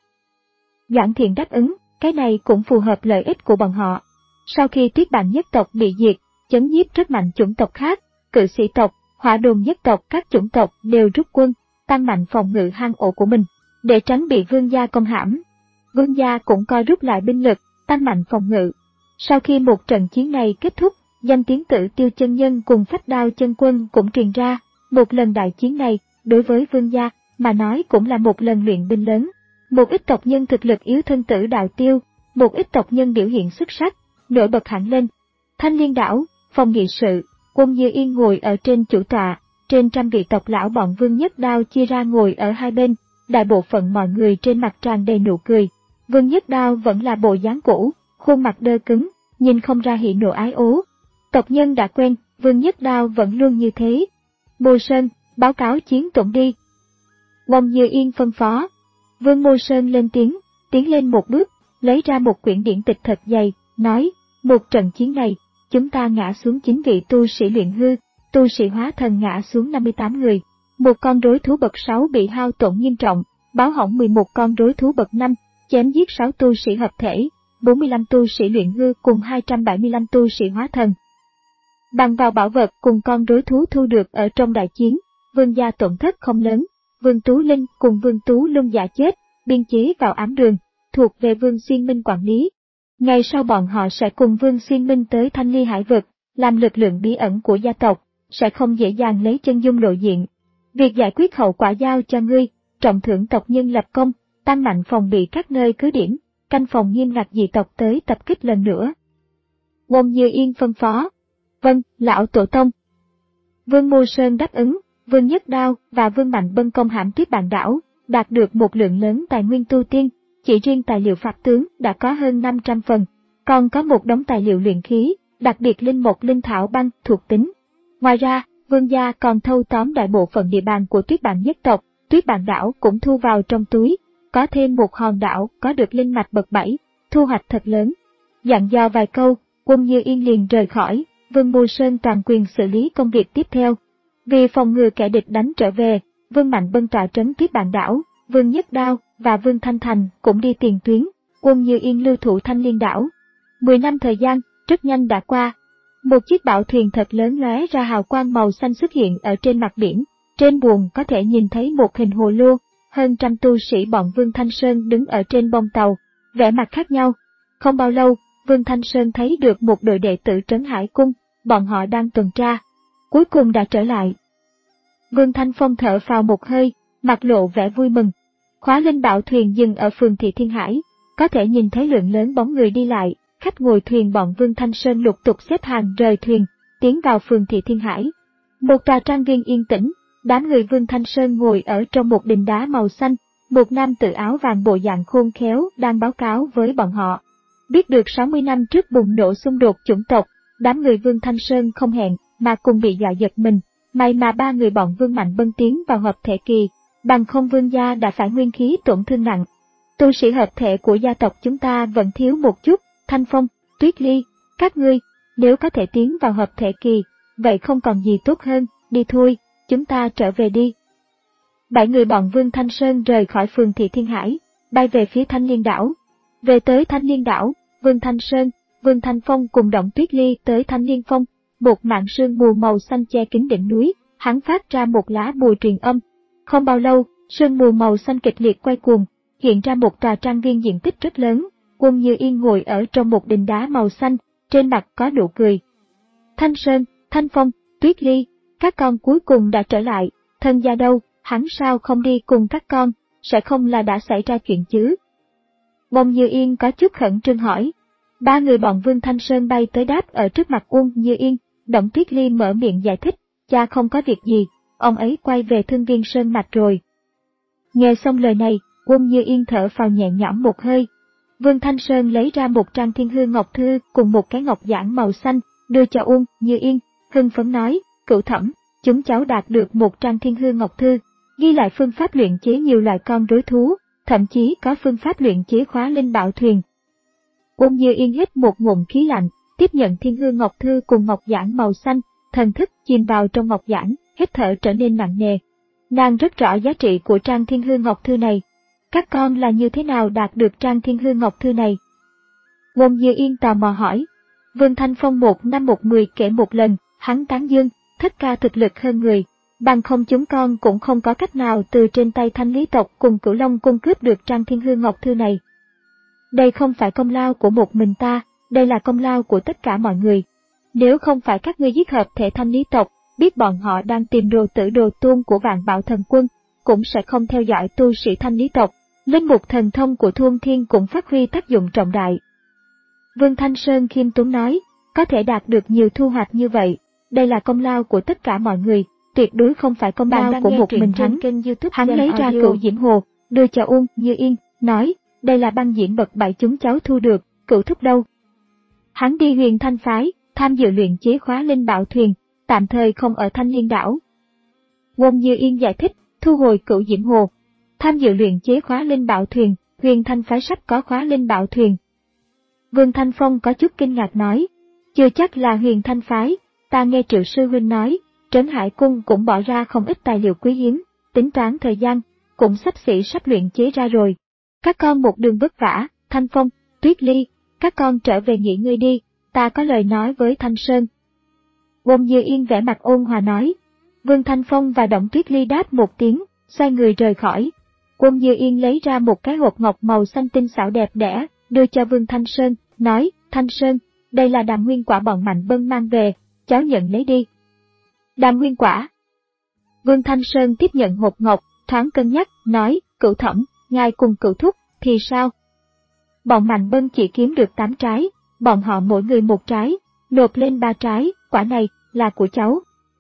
Doãn Thiện đáp ứng, cái này cũng phù hợp lợi ích của bọn họ. Sau khi Tuyết Bản nhất tộc bị diệt, chấn nhiếp rất mạnh chủng tộc khác, Cự Sĩ tộc, Hỏa Đồn nhất tộc các chủng tộc đều rút quân, tăng mạnh phòng ngự hang ổ của mình, để tránh bị Vương gia công hãm. Vương gia cũng coi rút lại binh lực, tăng mạnh phòng ngự. Sau khi một trận chiến này kết thúc, danh tiếng Tử Tiêu chân nhân cùng Phách Đao chân quân cũng truyền ra. Một lần đại chiến này, đối với Vương gia mà nói cũng là một lần luyện binh lớn. Một ít tộc nhân thực lực yếu thân Tử Đạo Tiêu, một ít tộc nhân biểu hiện xuất sắc, nổi bật hẳn lên. Thanh Liên đảo, phòng nghị sự, Quân Như Yên ngồi ở trên chủ tọa, trên trăm vị tộc lão bọn Vương Nhất Đao chia ra ngồi ở hai bên, đại bộ phận mọi người trên mặt tràn đầy nụ cười. Vương Nhất Đao vẫn là bộ dáng cũ, khuôn mặt đơ cứng, nhìn không ra hỉ nộ ái ố. Tộc nhân đã quen, Vương Nhất Đao vẫn luôn như thế. Mô Sơn, báo cáo chiến tổng đi. Quân Như Yên phân phó. Vương Mô Sơn lên tiếng, tiến lên một bước, lấy ra một quyển điển tịch thật dày, nói, một trận chiến này, chúng ta ngã xuống chín vị tu sĩ luyện hư, tu sĩ hóa thần ngã xuống năm mươi tám người, một con rối thú bậc sáu bị hao tổn nghiêm trọng, báo hỏng mười một con rối thú bậc năm, chém giết sáu tu sĩ hợp thể, bốn mươi lăm tu sĩ luyện hư cùng hai trăm bảy mươi lăm tu sĩ hóa thần. Bằng vào bảo vật cùng con rối thú thu được ở trong đại chiến, Vương gia tổn thất không lớn, Vương Tú Linh cùng Vương Tú Lung giả chết, biên chế vào ám đường, thuộc về Vương Xuyên Minh quản lý. Ngày sau bọn họ sẽ cùng Vương Xuyên Minh tới Thanh Ly Hải vực, làm lực lượng bí ẩn của gia tộc, sẽ không dễ dàng lấy chân dung lộ diện. Việc giải quyết hậu quả giao cho ngươi, trọng thưởng tộc nhân lập công, tăng mạnh phòng bị các nơi cứ điểm, canh phòng nghiêm ngặt dị tộc tới tập kích lần nữa. Quân Như Yên phân phó. Vâng, lão tổ tông. Vương Mô Sơn đáp ứng, Vương Nhất Đao và Vương Mạnh Bân công hãm Tuyết Bản đảo, đạt được một lượng lớn tài nguyên tu tiên, chỉ riêng tài liệu pháp tướng đã có hơn năm trăm phần, còn có một đống tài liệu luyện khí, đặc biệt linh mộc linh thảo băng thuộc tính. Ngoài ra, Vương gia còn thâu tóm đại bộ phận địa bàn của Tuyết Bản nhất tộc, Tuyết Bản đảo cũng thu vào trong túi, có thêm một hòn đảo có được linh mạch bậc bảy, thu hoạch thật lớn. Dặn dò vài câu, Quân Như Yên liền rời khỏi, Vương Mô Sơn toàn quyền xử lý công việc tiếp theo. Vì phòng ngừa kẻ địch đánh trở về, Vương Mạnh Bân tọa trấn Tuyết Bản đảo, Vương Nhất Đao và Vương Thanh Thành cũng đi tiền tuyến, Quân Như Yên lưu thủ Thanh Liên đảo. Mười năm thời gian, rất nhanh đã qua. Một chiếc bảo thuyền thật lớn lóe ra hào quang màu xanh xuất hiện ở trên mặt biển, trên buồng có thể nhìn thấy một hình hồ lô, hơn trăm tu sĩ bọn Vương Thanh Sơn đứng ở trên bông tàu, vẻ mặt khác nhau. Không bao lâu, Vương Thanh Sơn thấy được một đội đệ tử Trấn Hải Cung, bọn họ đang tuần tra. Cuối cùng đã trở lại. Vương Thanh Phong thở phào một hơi, mặt lộ vẻ vui mừng. Khóa linh bảo thuyền dừng ở phường Thị Thiên Hải, có thể nhìn thấy lượng lớn bóng người đi lại, khách ngồi thuyền bọn Vương Thanh Sơn lục tục xếp hàng rời thuyền, tiến vào phường Thị Thiên Hải. Một tòa trang viên yên tĩnh, đám người Vương Thanh Sơn ngồi ở trong một đình đá màu xanh, một nam tử áo vàng bộ dạng khôn khéo đang báo cáo với bọn họ. Biết được sáu mươi năm trước bùng nổ xung đột chủng tộc, đám người Vương Thanh Sơn không hẹn mà cùng bị dọa giật mình, may mà ba người bọn Vương Mạnh Bân tiến vào hợp thể kỳ, bằng không Vương gia đã phải nguyên khí tổn thương nặng. Tu sĩ hợp thể của gia tộc chúng ta vẫn thiếu một chút, Thanh Phong, Tuyết Ly, các ngươi, nếu có thể tiến vào hợp thể kỳ, vậy không còn gì tốt hơn, đi thôi, chúng ta trở về đi. Bảy người bọn Vương Thanh Sơn rời khỏi phường Thị Thiên Hải, bay về phía Thanh Liên đảo. Về tới Thanh Liên đảo, Vương Thanh Sơn, Vương Thanh Phong cùng Động Tuyết Ly tới Thanh Liên Phong, một mảng sương mù màu xanh che kín đỉnh núi, hắn phát ra một lá bùa truyền âm. Không bao lâu, sương mù màu xanh kịch liệt quay cuồng, hiện ra một tòa trang viên diện tích rất lớn. Quân Như Yên ngồi ở trong một đình đá màu xanh, trên mặt có nụ cười. Thanh Sơn, Thanh Phong, Tuyết Ly, các con cuối cùng đã trở lại, thân gia đâu, hắn sao không đi cùng các con, sẽ không là đã xảy ra chuyện chứ? Quân Như Yên có chút khẩn trương hỏi. Ba người bọn Vương Thanh Sơn bay tới đáp ở trước mặt Quân Như Yên, Động Tuyết Ly mở miệng giải thích, cha không có việc gì, ông ấy quay về Thương Viên Sơn Mạch rồi. Nghe xong lời này, Quân Như Yên thở phào nhẹ nhõm một hơi. Vương Thanh Sơn lấy ra một trang Thiên Hư Ngọc Thư cùng một cái ngọc giản màu xanh, đưa cho Uông Như Yên, hưng phấn nói, cửu thẩm, chúng cháu đạt được một trang Thiên Hư Ngọc Thư, ghi lại phương pháp luyện chế nhiều loại con rối thú, thậm chí có phương pháp luyện chế khóa linh bảo thuyền. Uông Như Yên hít một ngụm khí lạnh, tiếp nhận Thiên Hư Ngọc Thư cùng ngọc giản màu xanh, thần thức chìm vào trong ngọc giản, hít thở trở nên nặng nề. Nàng rất rõ giá trị của trang Thiên Hư Ngọc Thư này. Các con là như thế nào đạt được trang Thiên Hư Ngọc Thư này? Uông Như Yên tò mò hỏi. Vương Thanh Phong một năm một mười kể một lần, hắn tán dương, thích ca thực lực hơn người, bằng không chúng con cũng không có cách nào từ trên tay Thanh Lý tộc cùng Cửu Long cung cướp được trang Thiên Hư Ngọc Thư này. Đây không phải công lao của một mình ta, đây là công lao của tất cả mọi người. Nếu không phải các ngươi giết hợp thể Thanh Lý tộc, biết bọn họ đang tìm đồ tử đồ tôn của Vạn Bảo Thần Quân, cũng sẽ không theo dõi tu sĩ Thanh Lý tộc. Linh mục thần thông của Thuôn Thiên cũng phát huy tác dụng trọng đại. Vương Thanh Sơn khiêm tốn nói, có thể đạt được nhiều thu hoạch như vậy, đây là công lao của tất cả mọi người, tuyệt đối không phải công lao của một mình hắn. Hắn lấy ra Cựu Diễm Hồ, đưa cho Uông Như Yên, nói, đây là băng diễn bậc bảy chúng cháu thu được, Cựu thúc đâu? Hắn đi Huyền Thanh phái, tham dự luyện chế khóa linh bảo thuyền, tạm thời không ở Thanh Liên đảo. Uông Như Yên giải thích, thu hồi Cựu Diễm Hồ. Tham dự luyện chế khóa linh bảo thuyền, Huyền Thanh phái sắp có khóa linh bảo thuyền. Vương Thanh Phong có chút kinh ngạc nói, chưa chắc là Huyền Thanh phái, ta nghe Triệu sư huynh nói, Trấn Hải cung cũng bỏ ra không ít tài liệu quý hiếm, tính toán thời gian, cũng sắp xỉ sắp luyện chế ra rồi. Các con một đường vất vả, Thanh Phong, Tuyết Ly, các con trở về nghỉ ngơi đi, ta có lời nói với Thanh Sơn. Uông Như Yên vẻ mặt ôn hòa nói. Vương Thanh Phong và Động Tuyết Ly đáp một tiếng, xoay người rời khỏi. Uông Như Yên lấy ra một cái hộp ngọc màu xanh tinh xảo đẹp đẽ, đưa cho Vương Thanh Sơn, nói, Thanh Sơn, đây là đàm nguyên quả bọn Mạnh Bân mang về, cháu nhận lấy đi. Đàm nguyên quả. Vương Thanh Sơn tiếp nhận hộp ngọc, thoáng cân nhắc, nói, Cửu thẩm, ngài cùng Cửu thúc, thì sao? Bọn Mạnh Bân chỉ kiếm được tám trái, bọn họ mỗi người một trái, nộp lên ba trái, quả này, là của cháu.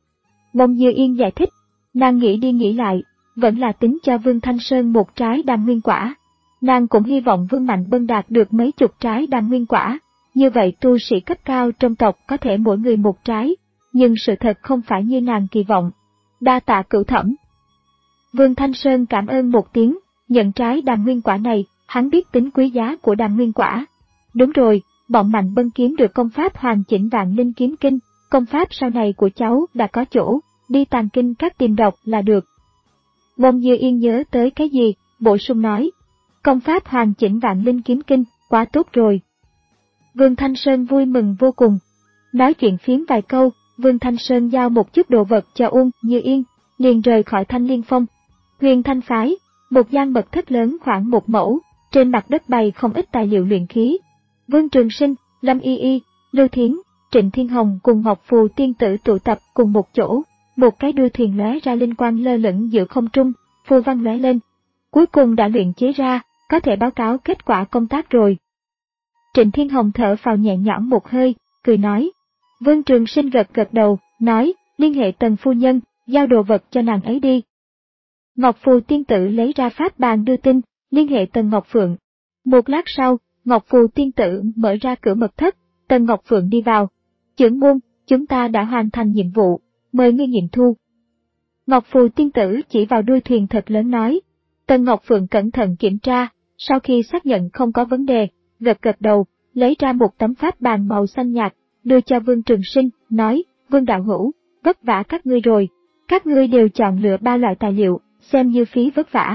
Uông Như Yên giải thích, nàng nghĩ đi nghĩ lại, vẫn là tính cho Vương Thanh Sơn một trái đàm nguyên quả. Nàng cũng hy vọng Vương Mạnh Bân đạt được mấy chục trái đàm nguyên quả, như vậy tu sĩ cấp cao trong tộc có thể mỗi người một trái, nhưng sự thật không phải như nàng kỳ vọng. Đa tạ Cửu thẩm. Vương Thanh Sơn cảm ơn một tiếng, nhận trái đàm nguyên quả này, hắn biết tính quý giá của đàm nguyên quả. Đúng rồi, bọn Mạnh Bân kiếm được công pháp hoàn chỉnh Vạn Linh Kiếm Kinh, công pháp sau này của cháu đã có chỗ, đi tàng kinh các tìm đọc là được. Uông Như Yên nhớ tới cái gì, bổ sung nói, công pháp hoàn chỉnh Vạn Linh Kiếm Kinh, quá tốt rồi. Vương Thanh Sơn vui mừng vô cùng. Nói chuyện phiếm vài câu, Vương Thanh Sơn giao một chút đồ vật cho Uông Như Yên, liền rời khỏi Thanh Liên Phong. Huyền Thanh phái, một gian mật thất lớn khoảng một mẫu, trên mặt đất bày không ít tài liệu luyện khí. Vương Trường Sinh, Lâm Y Y, Lưu Thiến, Trịnh Thiên Hồng cùng Ngọc Phù tiên tử tụ tập cùng một chỗ, một cái đuôi thuyền lóe ra linh quang lơ lửng giữa không trung, phù văn lóe lên. cuối cùng đã luyện chế ra, có thể báo cáo kết quả công tác rồi. Trịnh Thiên Hồng thở phào nhẹ nhõm một hơi, cười nói. Vương Trường Sinh gật gật đầu, nói, liên hệ Tần phu nhân, giao đồ vật cho nàng ấy đi. Ngọc Phù tiên tử lấy ra pháp bàn đưa tin, liên hệ Tần Ngọc Phượng. Một lát sau, Ngọc Phù tiên tử mở ra cửa mật thất, Tần Ngọc Phượng đi vào. Chưởng môn, chúng ta đã hoàn thành nhiệm vụ, mời ngươi nghiệm thu. Ngọc Phù tiên tử chỉ vào đuôi thuyền thật lớn nói. Tần Ngọc Phượng cẩn thận kiểm tra, sau khi xác nhận không có vấn đề, gật gật đầu, lấy ra một tấm pháp bàn màu xanh nhạt, đưa cho Vương Trường Sinh, nói, Vương đạo hữu, vất vả các ngươi rồi, các ngươi đều chọn lựa ba loại tài liệu, xem như phí vất vả.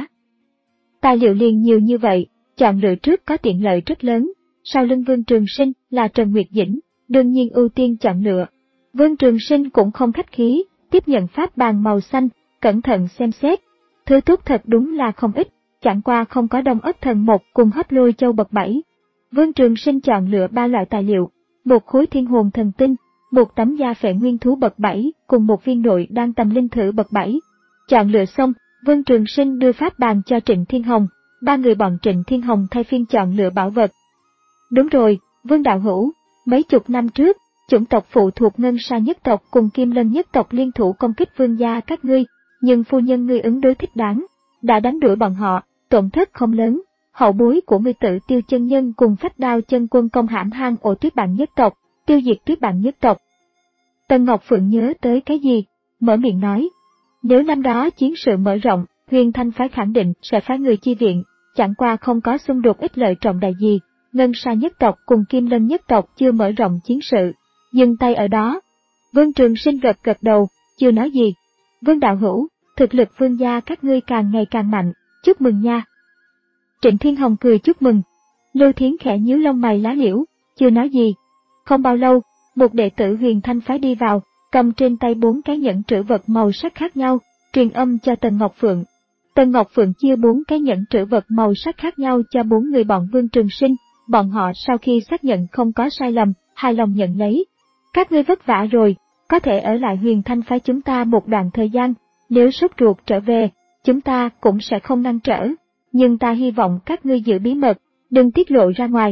Tài liệu liền nhiều như vậy, chọn lựa trước có tiện lợi rất lớn, sau lưng Vương Trường Sinh là Trần Nguyệt Dĩnh, đương nhiên ưu tiên chọn lựa. Vương Trường Sinh cũng không khách khí, tiếp nhận pháp bàn màu xanh, cẩn thận xem xét. Thứ tốt thật đúng là không ít, chẳng qua không có đông ất thần một cùng hấp lôi châu bậc bảy. Vương Trường Sinh chọn lựa ba loại tài liệu, một khối thiên hồn thần tinh, một tấm da phệ nguyên thú bậc bảy cùng một viên nội đan tầm linh thử bậc bảy. Chọn lựa xong, Vương Trường Sinh đưa pháp bàn cho Trịnh Thiên Hồng, ba người bọn Trịnh Thiên Hồng thay phiên chọn lựa bảo vật. Đúng rồi, Vương đạo hữu, mấy chục năm trước, chủng tộc phụ thuộc Ngân Sa nhất tộc cùng Kim Lân nhất tộc liên thủ công kích vương gia các ngươi, nhưng phu nhân ngươi ứng đối thích đáng, đã đánh đuổi bọn họ, tổn thất không lớn. Hậu bối của ngươi Tử Tiêu chân nhân cùng Phách Đao chân quân công hãm hang ổ Tuyết Bạn nhất tộc, tiêu diệt Tuyết Bạn nhất tộc. Tần Ngọc Phượng nhớ tới cái gì, mở miệng nói, nếu năm đó chiến sự mở rộng, Huyền Thanh phái khẳng định sẽ phái người chi viện, chẳng qua không có xung đột ích lợi trọng đại gì. Ngân Sa nhất tộc cùng Kim Lân nhất tộc chưa mở rộng chiến sự, dừng tay ở đó. Vương Trường Sinh gật gật đầu, chưa nói gì. Vương đạo hữu, thực lực vương gia các ngươi càng ngày càng mạnh, chúc mừng nha. Trịnh Thiên Hồng cười chúc mừng. Lưu Thiến khẽ nhíu lông mày lá liễu, chưa nói gì. Không bao lâu, một đệ tử Huyền Thanh phái đi vào, cầm trên tay bốn cái nhẫn trữ vật màu sắc khác nhau, truyền âm cho Tần Ngọc Phượng. Tần Ngọc Phượng chia bốn cái nhẫn trữ vật màu sắc khác nhau cho bốn người bọn Vương Trường Sinh, bọn họ sau khi xác nhận không có sai lầm, hài lòng nhận lấy. Các ngươi vất vả rồi, có thể ở lại Huyền Thanh phái chúng ta một đoạn thời gian, nếu sốt ruột trở về, chúng ta cũng sẽ không ngăn trở. Nhưng ta hy vọng các ngươi giữ bí mật, đừng tiết lộ ra ngoài.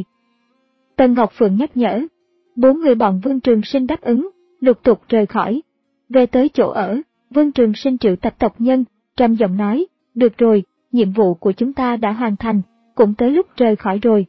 Tần Ngọc Phượng nhắc nhở. Bốn người bọn Vương Trường Sinh đáp ứng, lục tục rời khỏi. Về tới chỗ ở, Vương Trường Sinh triệu tập tộc nhân, trầm giọng nói, được rồi, nhiệm vụ của chúng ta đã hoàn thành, cũng tới lúc rời khỏi rồi.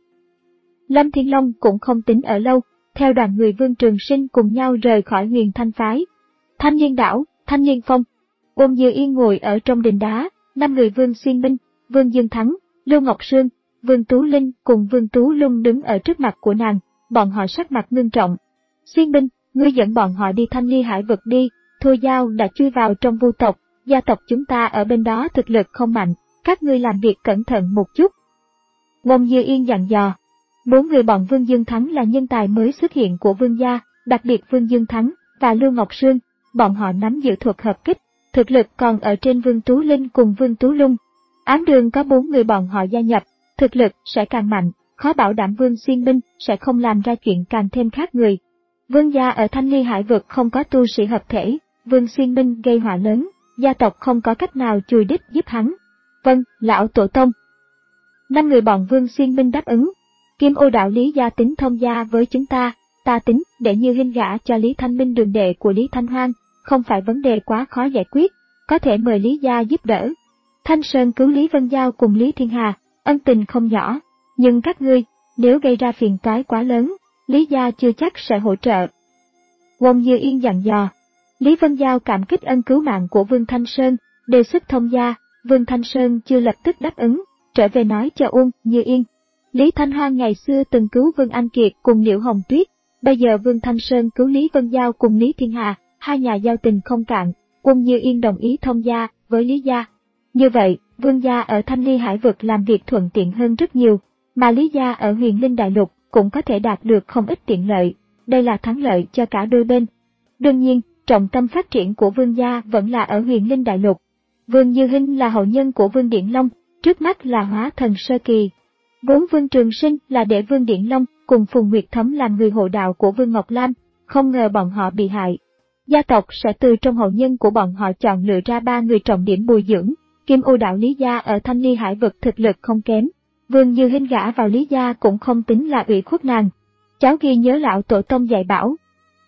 Lâm Thiên Long cũng không tính ở lâu, theo đoàn người Vương Trường Sinh cùng nhau rời khỏi Huyền Thanh phái. Thanh Nhiên đảo, Thanh Nhiên phong. Ôn Như Yên ngồi ở trong đình đá, năm người Vương Xuyên Minh, Vương Dương Thắng, Lưu Ngọc Sương, Vương Tú Linh cùng Vương Tú Lung đứng ở trước mặt của nàng, bọn họ sắc mặt ngưng trọng. Xuyên Minh, ngươi dẫn bọn họ đi Thanh Ly Hải vực đi, Thôi Giao đã chui vào trong vu tộc, gia tộc chúng ta ở bên đó thực lực không mạnh, các ngươi làm việc cẩn thận một chút. Ôn Như Yên dặn dò. Bốn người bọn Vương Dương Thắng là nhân tài mới xuất hiện của Vương gia, đặc biệt Vương Dương Thắng và Lưu Ngọc Sương, bọn họ nắm giữ thuật hợp kích, thực lực còn ở trên Vương Tú Linh cùng Vương Tú Lung. Ám đường có bốn người bọn họ gia nhập, thực lực sẽ càng mạnh, khó bảo đảm Vương Xuyên Minh sẽ không làm ra chuyện càng thêm khác người. Vương gia ở Thanh Ly Hải vực không có tu sĩ hợp thể, Vương Xuyên Minh gây họa lớn, gia tộc không có cách nào chùi đích giúp hắn. Vâng, lão tổ tông. Năm người bọn Vương Xuyên Minh đáp ứng. Kim Ô đạo Lý gia tính thông gia với chúng ta, ta tính để Như Hinh gả cho Lý Thanh Minh đường đệ của Lý Thanh Hoang, không phải vấn đề quá khó giải quyết, có thể mời Lý gia giúp đỡ. Thanh Sơn cứu Lý Vân Giao cùng Lý Thiên Hà, ân tình không nhỏ, nhưng các ngươi, nếu gây ra phiền toái quá lớn, Lý gia chưa chắc sẽ hỗ trợ. Ôn Như Yên dặn dò. Lý Vân Giao cảm kích ân cứu mạng của Vương Thanh Sơn, đề xuất thông gia, Vương Thanh Sơn chưa lập tức đáp ứng, trở về nói cho Ôn Như Yên. Lý Thanh Hoang ngày xưa từng cứu Vương Anh Kiệt cùng Liễu Hồng Tuyết, bây giờ Vương Thanh Sơn cứu Lý Vân Giao cùng Lý Thiên Hà, hai nhà giao tình không cạn, Ôn Như Yên đồng ý thông gia với Lý gia. Như vậy, Vương gia ở Thanh Ly Hải vực làm việc thuận tiện hơn rất nhiều, mà Lý gia ở Huyền Linh Đại Lục cũng có thể đạt được không ít tiện lợi, đây là thắng lợi cho cả đôi bên. Đương nhiên, trọng tâm phát triển của Vương gia vẫn là ở Huyền Linh Đại Lục. Vương Như Hinh là hậu nhân của Vương Điển Long, trước mắt là hóa thần sơ kỳ. Vốn Vương Trường Sinh là để Vương Điển Long cùng Phùng Nguyệt Thấm làm người hộ đạo của Vương Ngọc Lam, không ngờ bọn họ bị hại. Gia tộc sẽ từ trong hậu nhân của bọn họ chọn lựa ra ba người trọng điểm bồi dưỡng, Kim Ô đạo Lý gia ở Thanh Ly Hải vực thực lực không kém, Vương Như Hinh gả vào Lý gia cũng không tính là ủy khuất nàng. Cháu ghi nhớ lão tổ tông dạy bảo.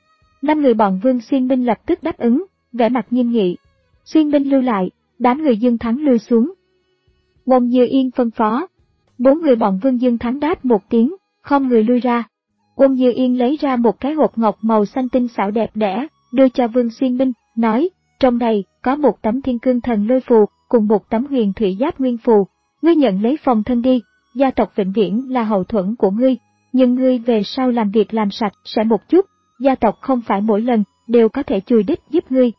Năm người bọn Vương Xuyên Binh lập tức đáp ứng, vẻ mặt nghiêm nghị. Xuyên Binh lưu lại, đám người Dương Thắng lui xuống. Wong Như Yên phân phó. Bốn người bọn Vương Dương Thắng đáp một tiếng, không người lui ra. Wong Như Yên lấy ra một cái hộp ngọc màu xanh tinh xảo đẹp đẽ, đưa cho Vương Xuyên Binh, nói, trong này có một tấm Thiên Cương Thần Lôi phù, cùng một tấm Huyền Thủy Giáp Nguyên phù, ngươi nhận lấy phòng thân đi, gia tộc vĩnh viễn là hậu thuẫn của ngươi, nhưng ngươi về sau làm việc làm sạch sẽ một chút, gia tộc không phải mỗi lần đều có thể chùi đích giúp ngươi.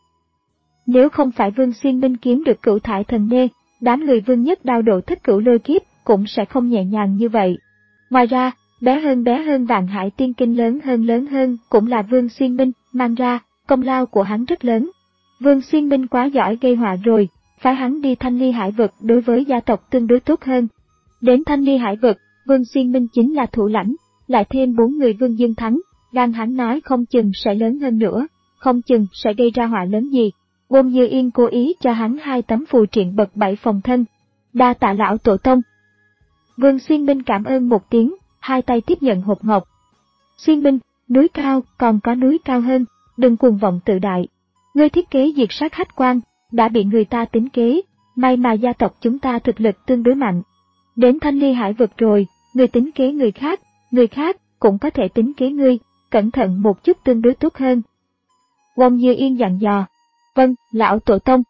Nếu không phải Vương Xuyên Binh kiếm được Cửu Thải Thần Nê, đám người Vương Nhất Đao độ thích Cửu Lôi Kiếp cũng sẽ không nhẹ nhàng như vậy. Ngoài ra, bé hơn bé hơn Vạn Hải Tiên Kinh lớn hơn lớn hơn cũng là Vương Xuyên Binh mang ra, công lao của hắn rất lớn. Vương Xuyên Binh quá giỏi gây họa rồi, phải hắn đi Thanh Ly Hải vực đối với gia tộc tương đối tốt hơn. Đến Thanh Ly Hải vực, Vương Xuyên Binh chính là thủ lãnh, lại thêm bốn người Vương Dương Thắng, gan hắn nói không chừng sẽ lớn hơn nữa, không chừng sẽ gây ra họa lớn gì. Wong Như Yên cố ý cho hắn hai tấm phù triện bậc bảy phòng thân. Đa tạ lão tổ tông. Vương Xuyên Binh cảm ơn một tiếng, hai tay tiếp nhận hộp ngọc. Xuyên Binh, núi cao còn có núi cao hơn, đừng cuồng vọng tự đại. Ngươi thiết kế diệt sát Hách Quan, đã bị người ta tính kế, may mà gia tộc chúng ta thực lực tương đối mạnh. Đến Thanh Ly Hải vực rồi, ngươi tính kế người khác, người khác cũng có thể tính kế ngươi, cẩn thận một chút tương đối tốt hơn. Wong Như Yên dặn dò. Vâng, lão tổ tông.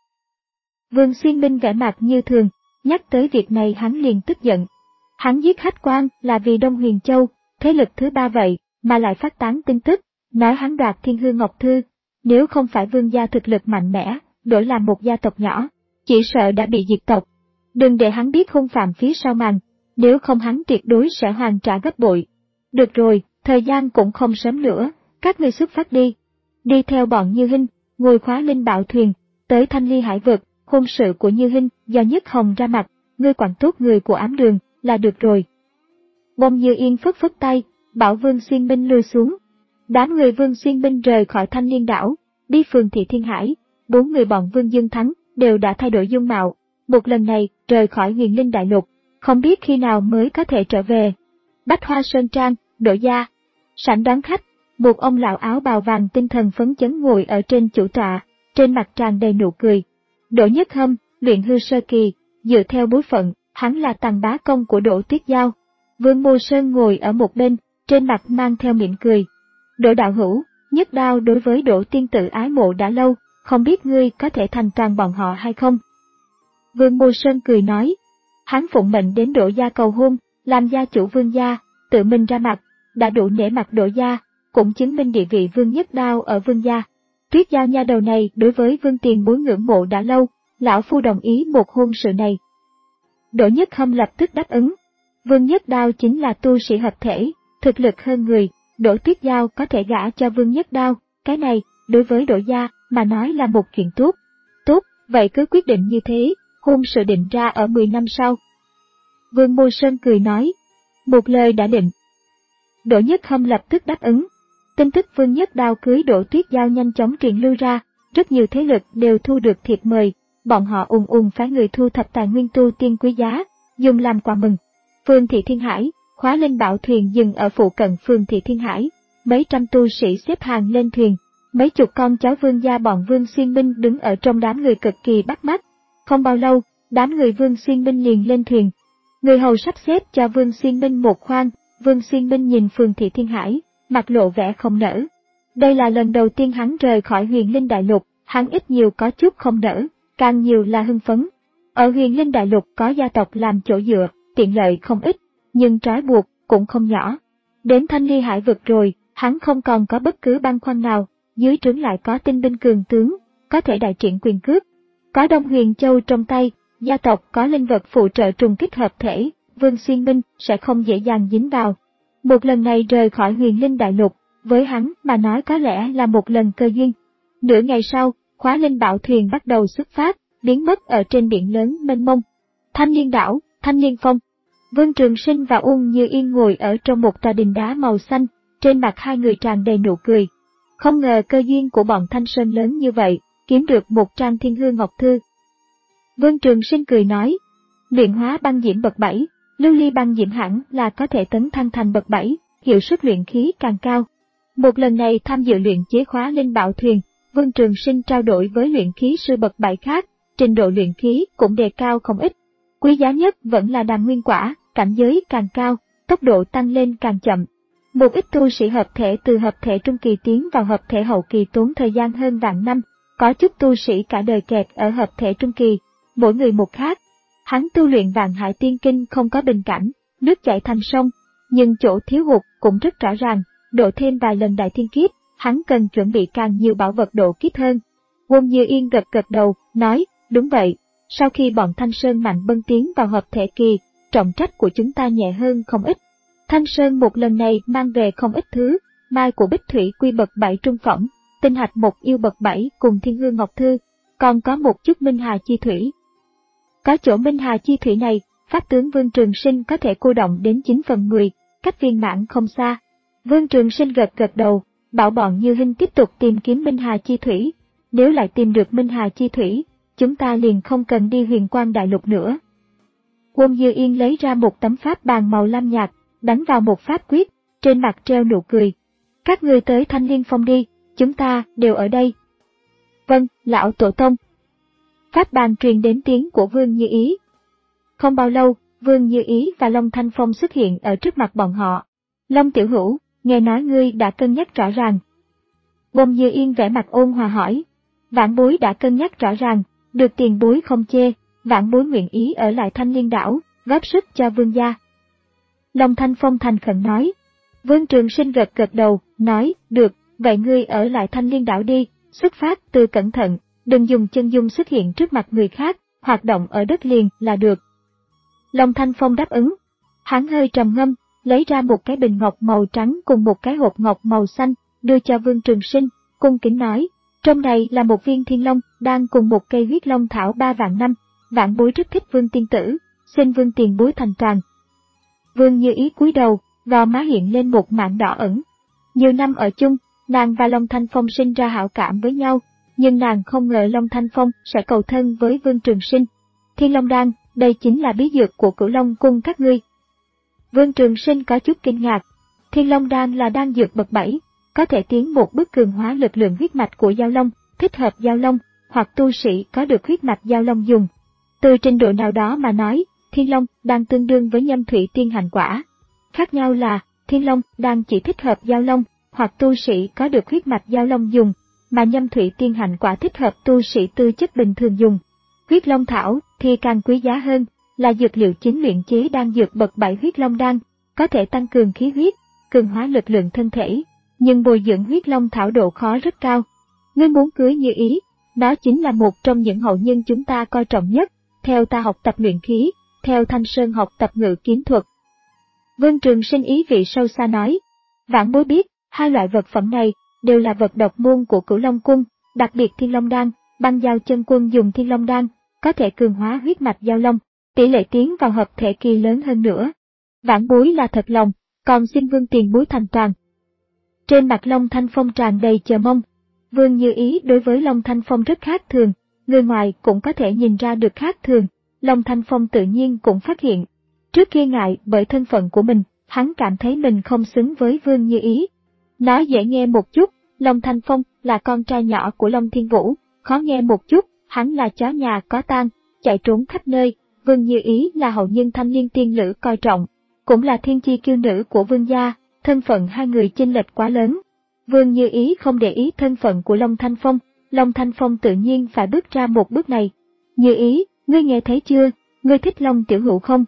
Vương Xuyên Binh vẻ mặt như thường, nhắc tới việc này hắn liền tức giận. Hắn giết Hách Quan là vì Đông Huyền Châu, thế lực thứ ba vậy, mà lại phát tán tin tức, nói hắn đoạt Thiên Hư Ngọc Thư. Nếu không phải vương gia thực lực mạnh mẽ, đổi làm một gia tộc nhỏ, chỉ sợ đã bị diệt tộc. Đừng để hắn biết hung phạm phía sau màn, nếu không hắn tuyệt đối sẽ hoàn trả gấp bội. Được rồi, thời gian cũng không sớm nữa, các ngươi xuất phát đi. Đi theo bọn Như Hinh, ngồi khóa linh bạo thuyền, tới Thanh Ly Hải vực, hôn sự của Như Hinh do Nhất Hồng ra mặt, ngươi quản tốt người của ám đường, là được rồi. Wong Như Yên phất phất tay, bảo Vương Xuyên Binh lui xuống. Đám người Vương Xuyên Binh rời khỏi Thanh Liên đảo, đi phường thị Thiên Hải, bốn người bọn Vương Dương Thắng đều đã thay đổi dung mạo, một lần này rời khỏi Huyền Linh Đại Lục, không biết khi nào mới có thể trở về. Bách Hoa Sơn Trang, Đỗ gia, sảnh đón khách, một ông lão áo bào vàng tinh thần phấn chấn ngồi ở trên chủ tọa, trên mặt tràn đầy nụ cười. Đỗ Nhất Hâm, luyện hư sơ kỳ, dựa theo bối phận, hắn là tầng bá công của Đỗ Tuyết Giao. Vương Mô Sơn ngồi ở một bên, trên mặt mang theo mỉm cười. Đỗ đạo hữu, Nhất Đao đối với Đỗ tiên tử ái mộ đã lâu, không biết ngươi có thể thành toàn bọn họ hay không? Vương Mô Sơn cười nói, hắn phụng mệnh đến Đỗ gia cầu hôn, làm gia chủ Vương gia, tự mình ra mặt, đã đủ nể mặt Đỗ gia, cũng chứng minh địa vị Vương Nhất Đao ở Vương gia. Tuyết Giao nha đầu này đối với Vương tiền bối ngưỡng mộ đã lâu, lão phu đồng ý một hôn sự này. Đỗ Nhất Hâm lập tức đáp ứng. Vương Nhất Đao chính là tu sĩ hợp thể, thực lực hơn người, Đỗ Tuyết Giao có thể gả cho Vương Nhất Đao, cái này, đối với Đỗ gia, mà nói là một chuyện tốt. Tốt, vậy cứ quyết định như thế, hôn sự định ra ở mười năm sau. Vương Mô Sơn cười nói, một lời đã định. Đỗ Nhất Hâm lập tức đáp ứng. Tin tức Vương Nhất Đao cưới Đỗ Tuyết Giao nhanh chóng truyền lưu ra, rất nhiều thế lực đều thu được thiệp mời, bọn họ ùn ùn phái người thu thập tài nguyên tu tiên quý giá, dùng làm quà mừng. Phường thị Thiên Hải, khóa linh bảo thuyền dừng ở phụ cận phường thị Thiên Hải, mấy trăm tu sĩ xếp hàng lên thuyền, mấy chục con cháu Vương gia bọn Vương Xuyên Binh đứng ở trong đám người cực kỳ bắt mắt. Không bao lâu, đám người Vương Xuyên Binh liền lên thuyền. Người hầu sắp xếp cho Vương Xuyên Binh một khoang, Vương Xuyên Binh nhìn phường thị Thiên Hải, mặt lộ vẻ không nỡ. Đây là lần đầu tiên hắn rời khỏi Huyền Linh Đại Lục, hắn ít nhiều có chút không nỡ, càng nhiều là hưng phấn. Ở Huyền Linh Đại Lục có gia tộc làm chỗ dựa, tiện lợi không ít, nhưng trói buộc cũng không nhỏ. Đến Thanh Ly Hải vực rồi, hắn không còn có bất cứ băn khoăn nào, dưới trướng lại có tinh binh cường tướng, có thể đại triển quyền cước. Có Đông Huyền Châu trong tay, gia tộc có linh vật phụ trợ trùng kích hợp thể, Vương Xuyên Binh sẽ không dễ dàng dính vào. Một lần này rời khỏi Huyền Linh Đại Lục, với hắn mà nói có lẽ là một lần cơ duyên. Nửa ngày sau, khóa linh bảo thuyền bắt đầu xuất phát, biến mất ở trên biển lớn mênh mông. Thanh Liên đảo, Thanh Liên Phong. Vương Trường Sinh và Uông Như Yên ngồi ở trong một tòa đình đá màu xanh, trên mặt hai người tràn đầy nụ cười. Không ngờ cơ duyên của bọn Thanh Sơn lớn như vậy, kiếm được một trang Thiên Hư Ngọc Thư. Vương Trường Sinh cười nói, luyện hóa băng diễm bậc bảy, lưu ly băng diễm hẳn là có thể tấn thăng thành bậc bảy, hiệu suất luyện khí càng cao. Một lần này tham dự luyện chế khóa linh bảo thuyền, Vương Trường Sinh trao đổi với luyện khí sư bậc bảy khác, trình độ luyện khí cũng đề cao không ít. Quý giá nhất vẫn là đàn nguyên quả, cảnh giới càng cao, tốc độ tăng lên càng chậm. Một ít tu sĩ hợp thể từ hợp thể trung kỳ tiến vào hợp thể hậu kỳ tốn thời gian hơn vạn năm, có chút tu sĩ cả đời kẹt ở hợp thể trung kỳ, mỗi người một khác. Hắn tu luyện Vạn Hải Tiên Kinh không có bình cảnh, nước chảy thành sông, nhưng chỗ thiếu hụt cũng rất rõ ràng, độ thêm vài lần đại thiên kiếp, hắn cần chuẩn bị càng nhiều bảo vật độ kiếp hơn. Quân Như Yên gật gật đầu, nói, đúng vậy, sau khi bọn Thanh Sơn Mạnh Bân tiến vào hợp thể kỳ, trọng trách của chúng ta nhẹ hơn không ít. Thanh Sơn một lần này mang về không ít thứ, mai của Bích Thủy Quy bậc bảy trung phẩm, tinh hạch một yêu bậc bảy cùng Thiên Hương Ngọc Thư, còn có một chút Minh Hà Chi Thủy. Có chỗ Minh Hà Chi Thủy này, Pháp tướng Vương Trường Sinh có thể cô động đến chín phần mười, cách viên mãn không xa. Vương Trường Sinh gật gật đầu, bảo bọn Như Hinh tiếp tục tìm kiếm Minh Hà Chi Thủy. Nếu lại tìm được Minh Hà Chi Thủy, chúng ta liền không cần đi Huyền Quang Đại Lục nữa. Quân Như Yên lấy ra một tấm pháp bàn màu lam nhạt, đánh vào một pháp quyết, trên mặt treo nụ cười. Các ngươi tới Thanh Liên Phong đi, chúng ta đều ở đây. Vâng, lão tổ tông. Pháp bàn truyền đến tiếng của Vương Như Ý. Không bao lâu, Vương Như Ý và Long Thanh Phong xuất hiện ở trước mặt bọn họ. Long tiểu hữu, nghe nói ngươi đã cân nhắc rõ ràng. Bông Như Yên vẻ mặt ôn hòa hỏi. Vãn bối đã cân nhắc rõ ràng, được tiền bối không chê, vãn bối nguyện ý ở lại Thanh Liên đảo, góp sức cho vương gia. Long Thanh Phong thành khẩn nói. Vương Trường Sinh gật gật đầu, nói, được, vậy ngươi ở lại Thanh Liên đảo đi, xuất phát từ cẩn thận, đừng dùng chân dung xuất hiện trước mặt người khác, hoạt động ở đất liền là được. Long Thanh Phong đáp ứng. Hắn hơi trầm ngâm, lấy ra một cái bình ngọc màu trắng cùng một cái hộp ngọc màu xanh, đưa cho Vương Trường Sinh, cung kính nói, trong này là một viên thiên long, đang cùng một cây huyết long thảo ba vạn năm, vạn bối rất thích Vương tiên tử, xin Vương tiền bối thành toàn. Vương Như Ý cúi đầu, gò má hiện lên một mảng đỏ ẩn. Nhiều năm ở chung, nàng và Long Thanh Phong sinh ra hảo cảm với nhau, nhưng nàng không ngờ Long Thanh Phong sẽ cầu thân với Vương Trường Sinh. Thiên Long Đan, đây chính là bí dược của Cửu Long cung các ngươi. Vương Trường Sinh có chút kinh ngạc. Thiên Long Đan là đan dược bậc bảy, có thể tiến một bước cường hóa lực lượng huyết mạch của Giao Long, thích hợp Giao Long, hoặc tu sĩ có được huyết mạch Giao Long dùng. Từ trình độ nào đó mà nói, Thiên Long Đan tương đương với Nhâm Thủy Tiên Hành Quả. Khác nhau là, Thiên Long Đan chỉ thích hợp Giao Long, hoặc tu sĩ có được huyết mạch Giao Long dùng, mà Nhâm Thủy Tiên Hành Quả thích hợp tu sĩ tư chất bình thường dùng. Huyết Long Thảo thì càng quý giá hơn, là dược liệu chính luyện chế đan dược bậc bảy huyết long đan, có thể tăng cường khí huyết, cường hóa lực lượng thân thể, nhưng bồi dưỡng huyết long thảo độ khó rất cao. Ngươi muốn cưới Như Ý, nó chính là một trong những hậu nhân chúng ta coi trọng nhất, theo ta học tập luyện khí, theo Thanh Sơn học tập ngự kiếm thuật. Vương Trường Sinh ý vị sâu xa nói, vãn bối biết, hai loại vật phẩm này đều là vật độc môn của Cửu Long cung, đặc biệt Thiên Long Đan, Băng Giao Chân Quân dùng Thiên Long Đan, có thể cường hóa huyết mạch Giao Long, tỷ lệ tiến vào hợp thể kỳ lớn hơn nữa. Vãn bối là thật lòng, còn xin Vương tiền bối thành toàn. Trên mặt Long Thanh Phong tràn đầy chờ mong. Vương Như Ý đối với Long Thanh Phong rất khác thường, người ngoài cũng có thể nhìn ra được khác thường, Long Thanh Phong tự nhiên cũng phát hiện. Trước kia ngại bởi thân phận của mình, hắn cảm thấy mình không xứng với Vương Như Ý. Nói dễ nghe một chút, Long Thanh Phong là con trai nhỏ của Long Thiên Vũ, khó nghe một chút, hắn là chó nhà có tang, chạy trốn khắp nơi. Vương Như Ý là hậu nhân Thanh Liên tiên nữ coi trọng, cũng là thiên chi kiêu nữ của vương gia, thân phận hai người chênh lệch quá lớn. Vương Như Ý không để ý thân phận của Long Thanh Phong, Long Thanh Phong tự nhiên phải bước ra một bước này. Như Ý, ngươi nghe thấy chưa, ngươi thích Long tiểu hữu không?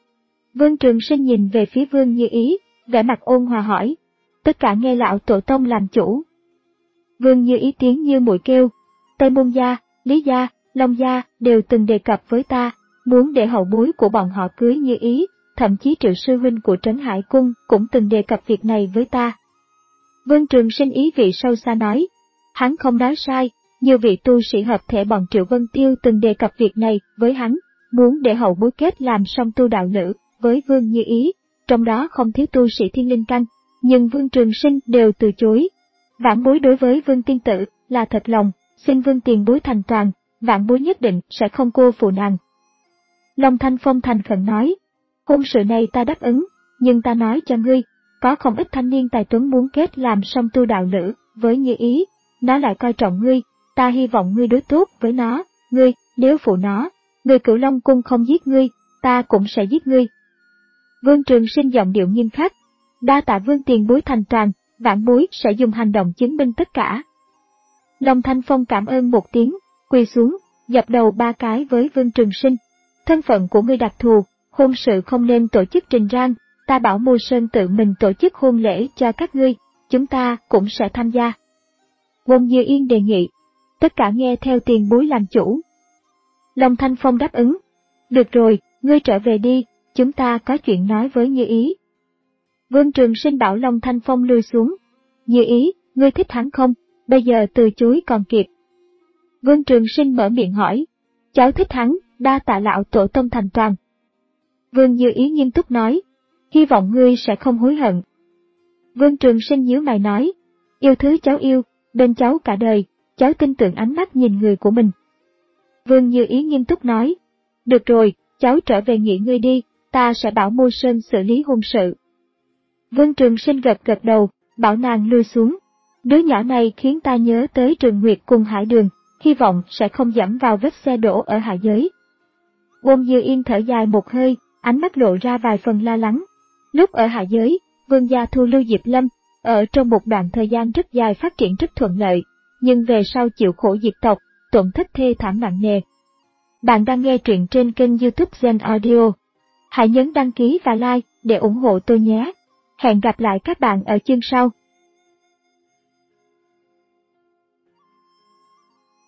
Vương Trường Sinh nhìn về phía Vương Như Ý, vẻ mặt ôn hòa hỏi. Tất cả nghe lão tổ tông làm chủ. Vương Như Ý tiếng như muội kêu, Tây Môn gia, Lý gia, Long gia đều từng đề cập với ta, muốn để hậu bối của bọn họ cưới Như Ý, thậm chí Triệu sư huynh của Trấn Hải cung cũng từng đề cập việc này với ta. Vương Trường Sinh ý vị sâu xa nói, hắn không nói sai, nhiều vị tu sĩ hợp thể bọn Triệu Vân Tiêu từng đề cập việc này với hắn, muốn để hậu bối kết làm song tu đạo nữ với Vương Như Ý, trong đó không thiếu tu sĩ thiên linh căn, nhưng Vương Trường Sinh đều từ chối. Vãn bối đối với Vương tiên tử là thật lòng, xin Vương tiền bối thành toàn, Vạn Bối nhất định sẽ không cô phụ nàng. Long Thanh Phong thành khẩn nói, hôn sự này ta đáp ứng, nhưng ta nói cho ngươi, có không ít thanh niên tài tuấn muốn kết làm song tu đạo lữ với Như Ý, nó lại coi trọng ngươi, ta hy vọng ngươi đối tốt với nó, ngươi, nếu phụ nó, người Cửu Long Cung không giết ngươi, ta cũng sẽ giết ngươi. Vương Trường Sinh giọng điệu nghiêm khắc, đa tạ Vương tiền bối thành toàn, Vạn Bối sẽ dùng hành động chứng minh tất cả. Long Thanh Phong cảm ơn một tiếng, quỳ xuống, dập đầu ba cái với Vương Trường Sinh. Thân phận của ngươi đặc thù, hôn sự không nên tổ chức trình rang, ta bảo Mưu Sơn tự mình tổ chức hôn lễ cho các ngươi, chúng ta cũng sẽ tham gia. Wông Như Yên đề nghị, tất cả nghe theo tiền bối làm chủ. Long Thanh Phong đáp ứng, được rồi, ngươi trở về đi, chúng ta có chuyện nói với Như Ý. Vương Trường Sinh bảo Long Thanh Phong lui xuống. Như Ý, ngươi thích hắn không? Bây giờ từ chối còn kịp. Vương Trường Sinh mở miệng hỏi, cháu thích hắn, đa tạ lão tổ tông thành toàn. Vương Như Ý nghiêm túc nói, hy vọng ngươi sẽ không hối hận. Vương Trường Sinh nhíu mày nói, yêu thứ cháu yêu, bên cháu cả đời, cháu tin tưởng ánh mắt nhìn người của mình. Vương Như Ý nghiêm túc nói, được rồi, cháu trở về nghỉ ngơi đi, ta sẽ bảo Mưu Sơn xử lý hôn sự. Vương Trường Sinh gật gật đầu, bảo nàng lui xuống. Đứa nhỏ này khiến ta nhớ tới Trường Nguyệt cùng Hải Đường, hy vọng sẽ không dẫm vào vết xe đổ ở hạ giới. Wông Như Yên thở dài một hơi, ánh mắt lộ ra vài phần lo lắng. Lúc ở hạ giới, Vương gia thu lưu Diệp Lâm, ở trong một đoạn thời gian rất dài phát triển rất thuận lợi, nhưng về sau chịu khổ diệt tộc, tổn thất thê thảm nặng nề. Bạn đang nghe truyện trên kênh YouTube Zen Audio. Hãy nhấn đăng ký và like để ủng hộ tôi nhé. Hẹn gặp lại các bạn ở chương sau.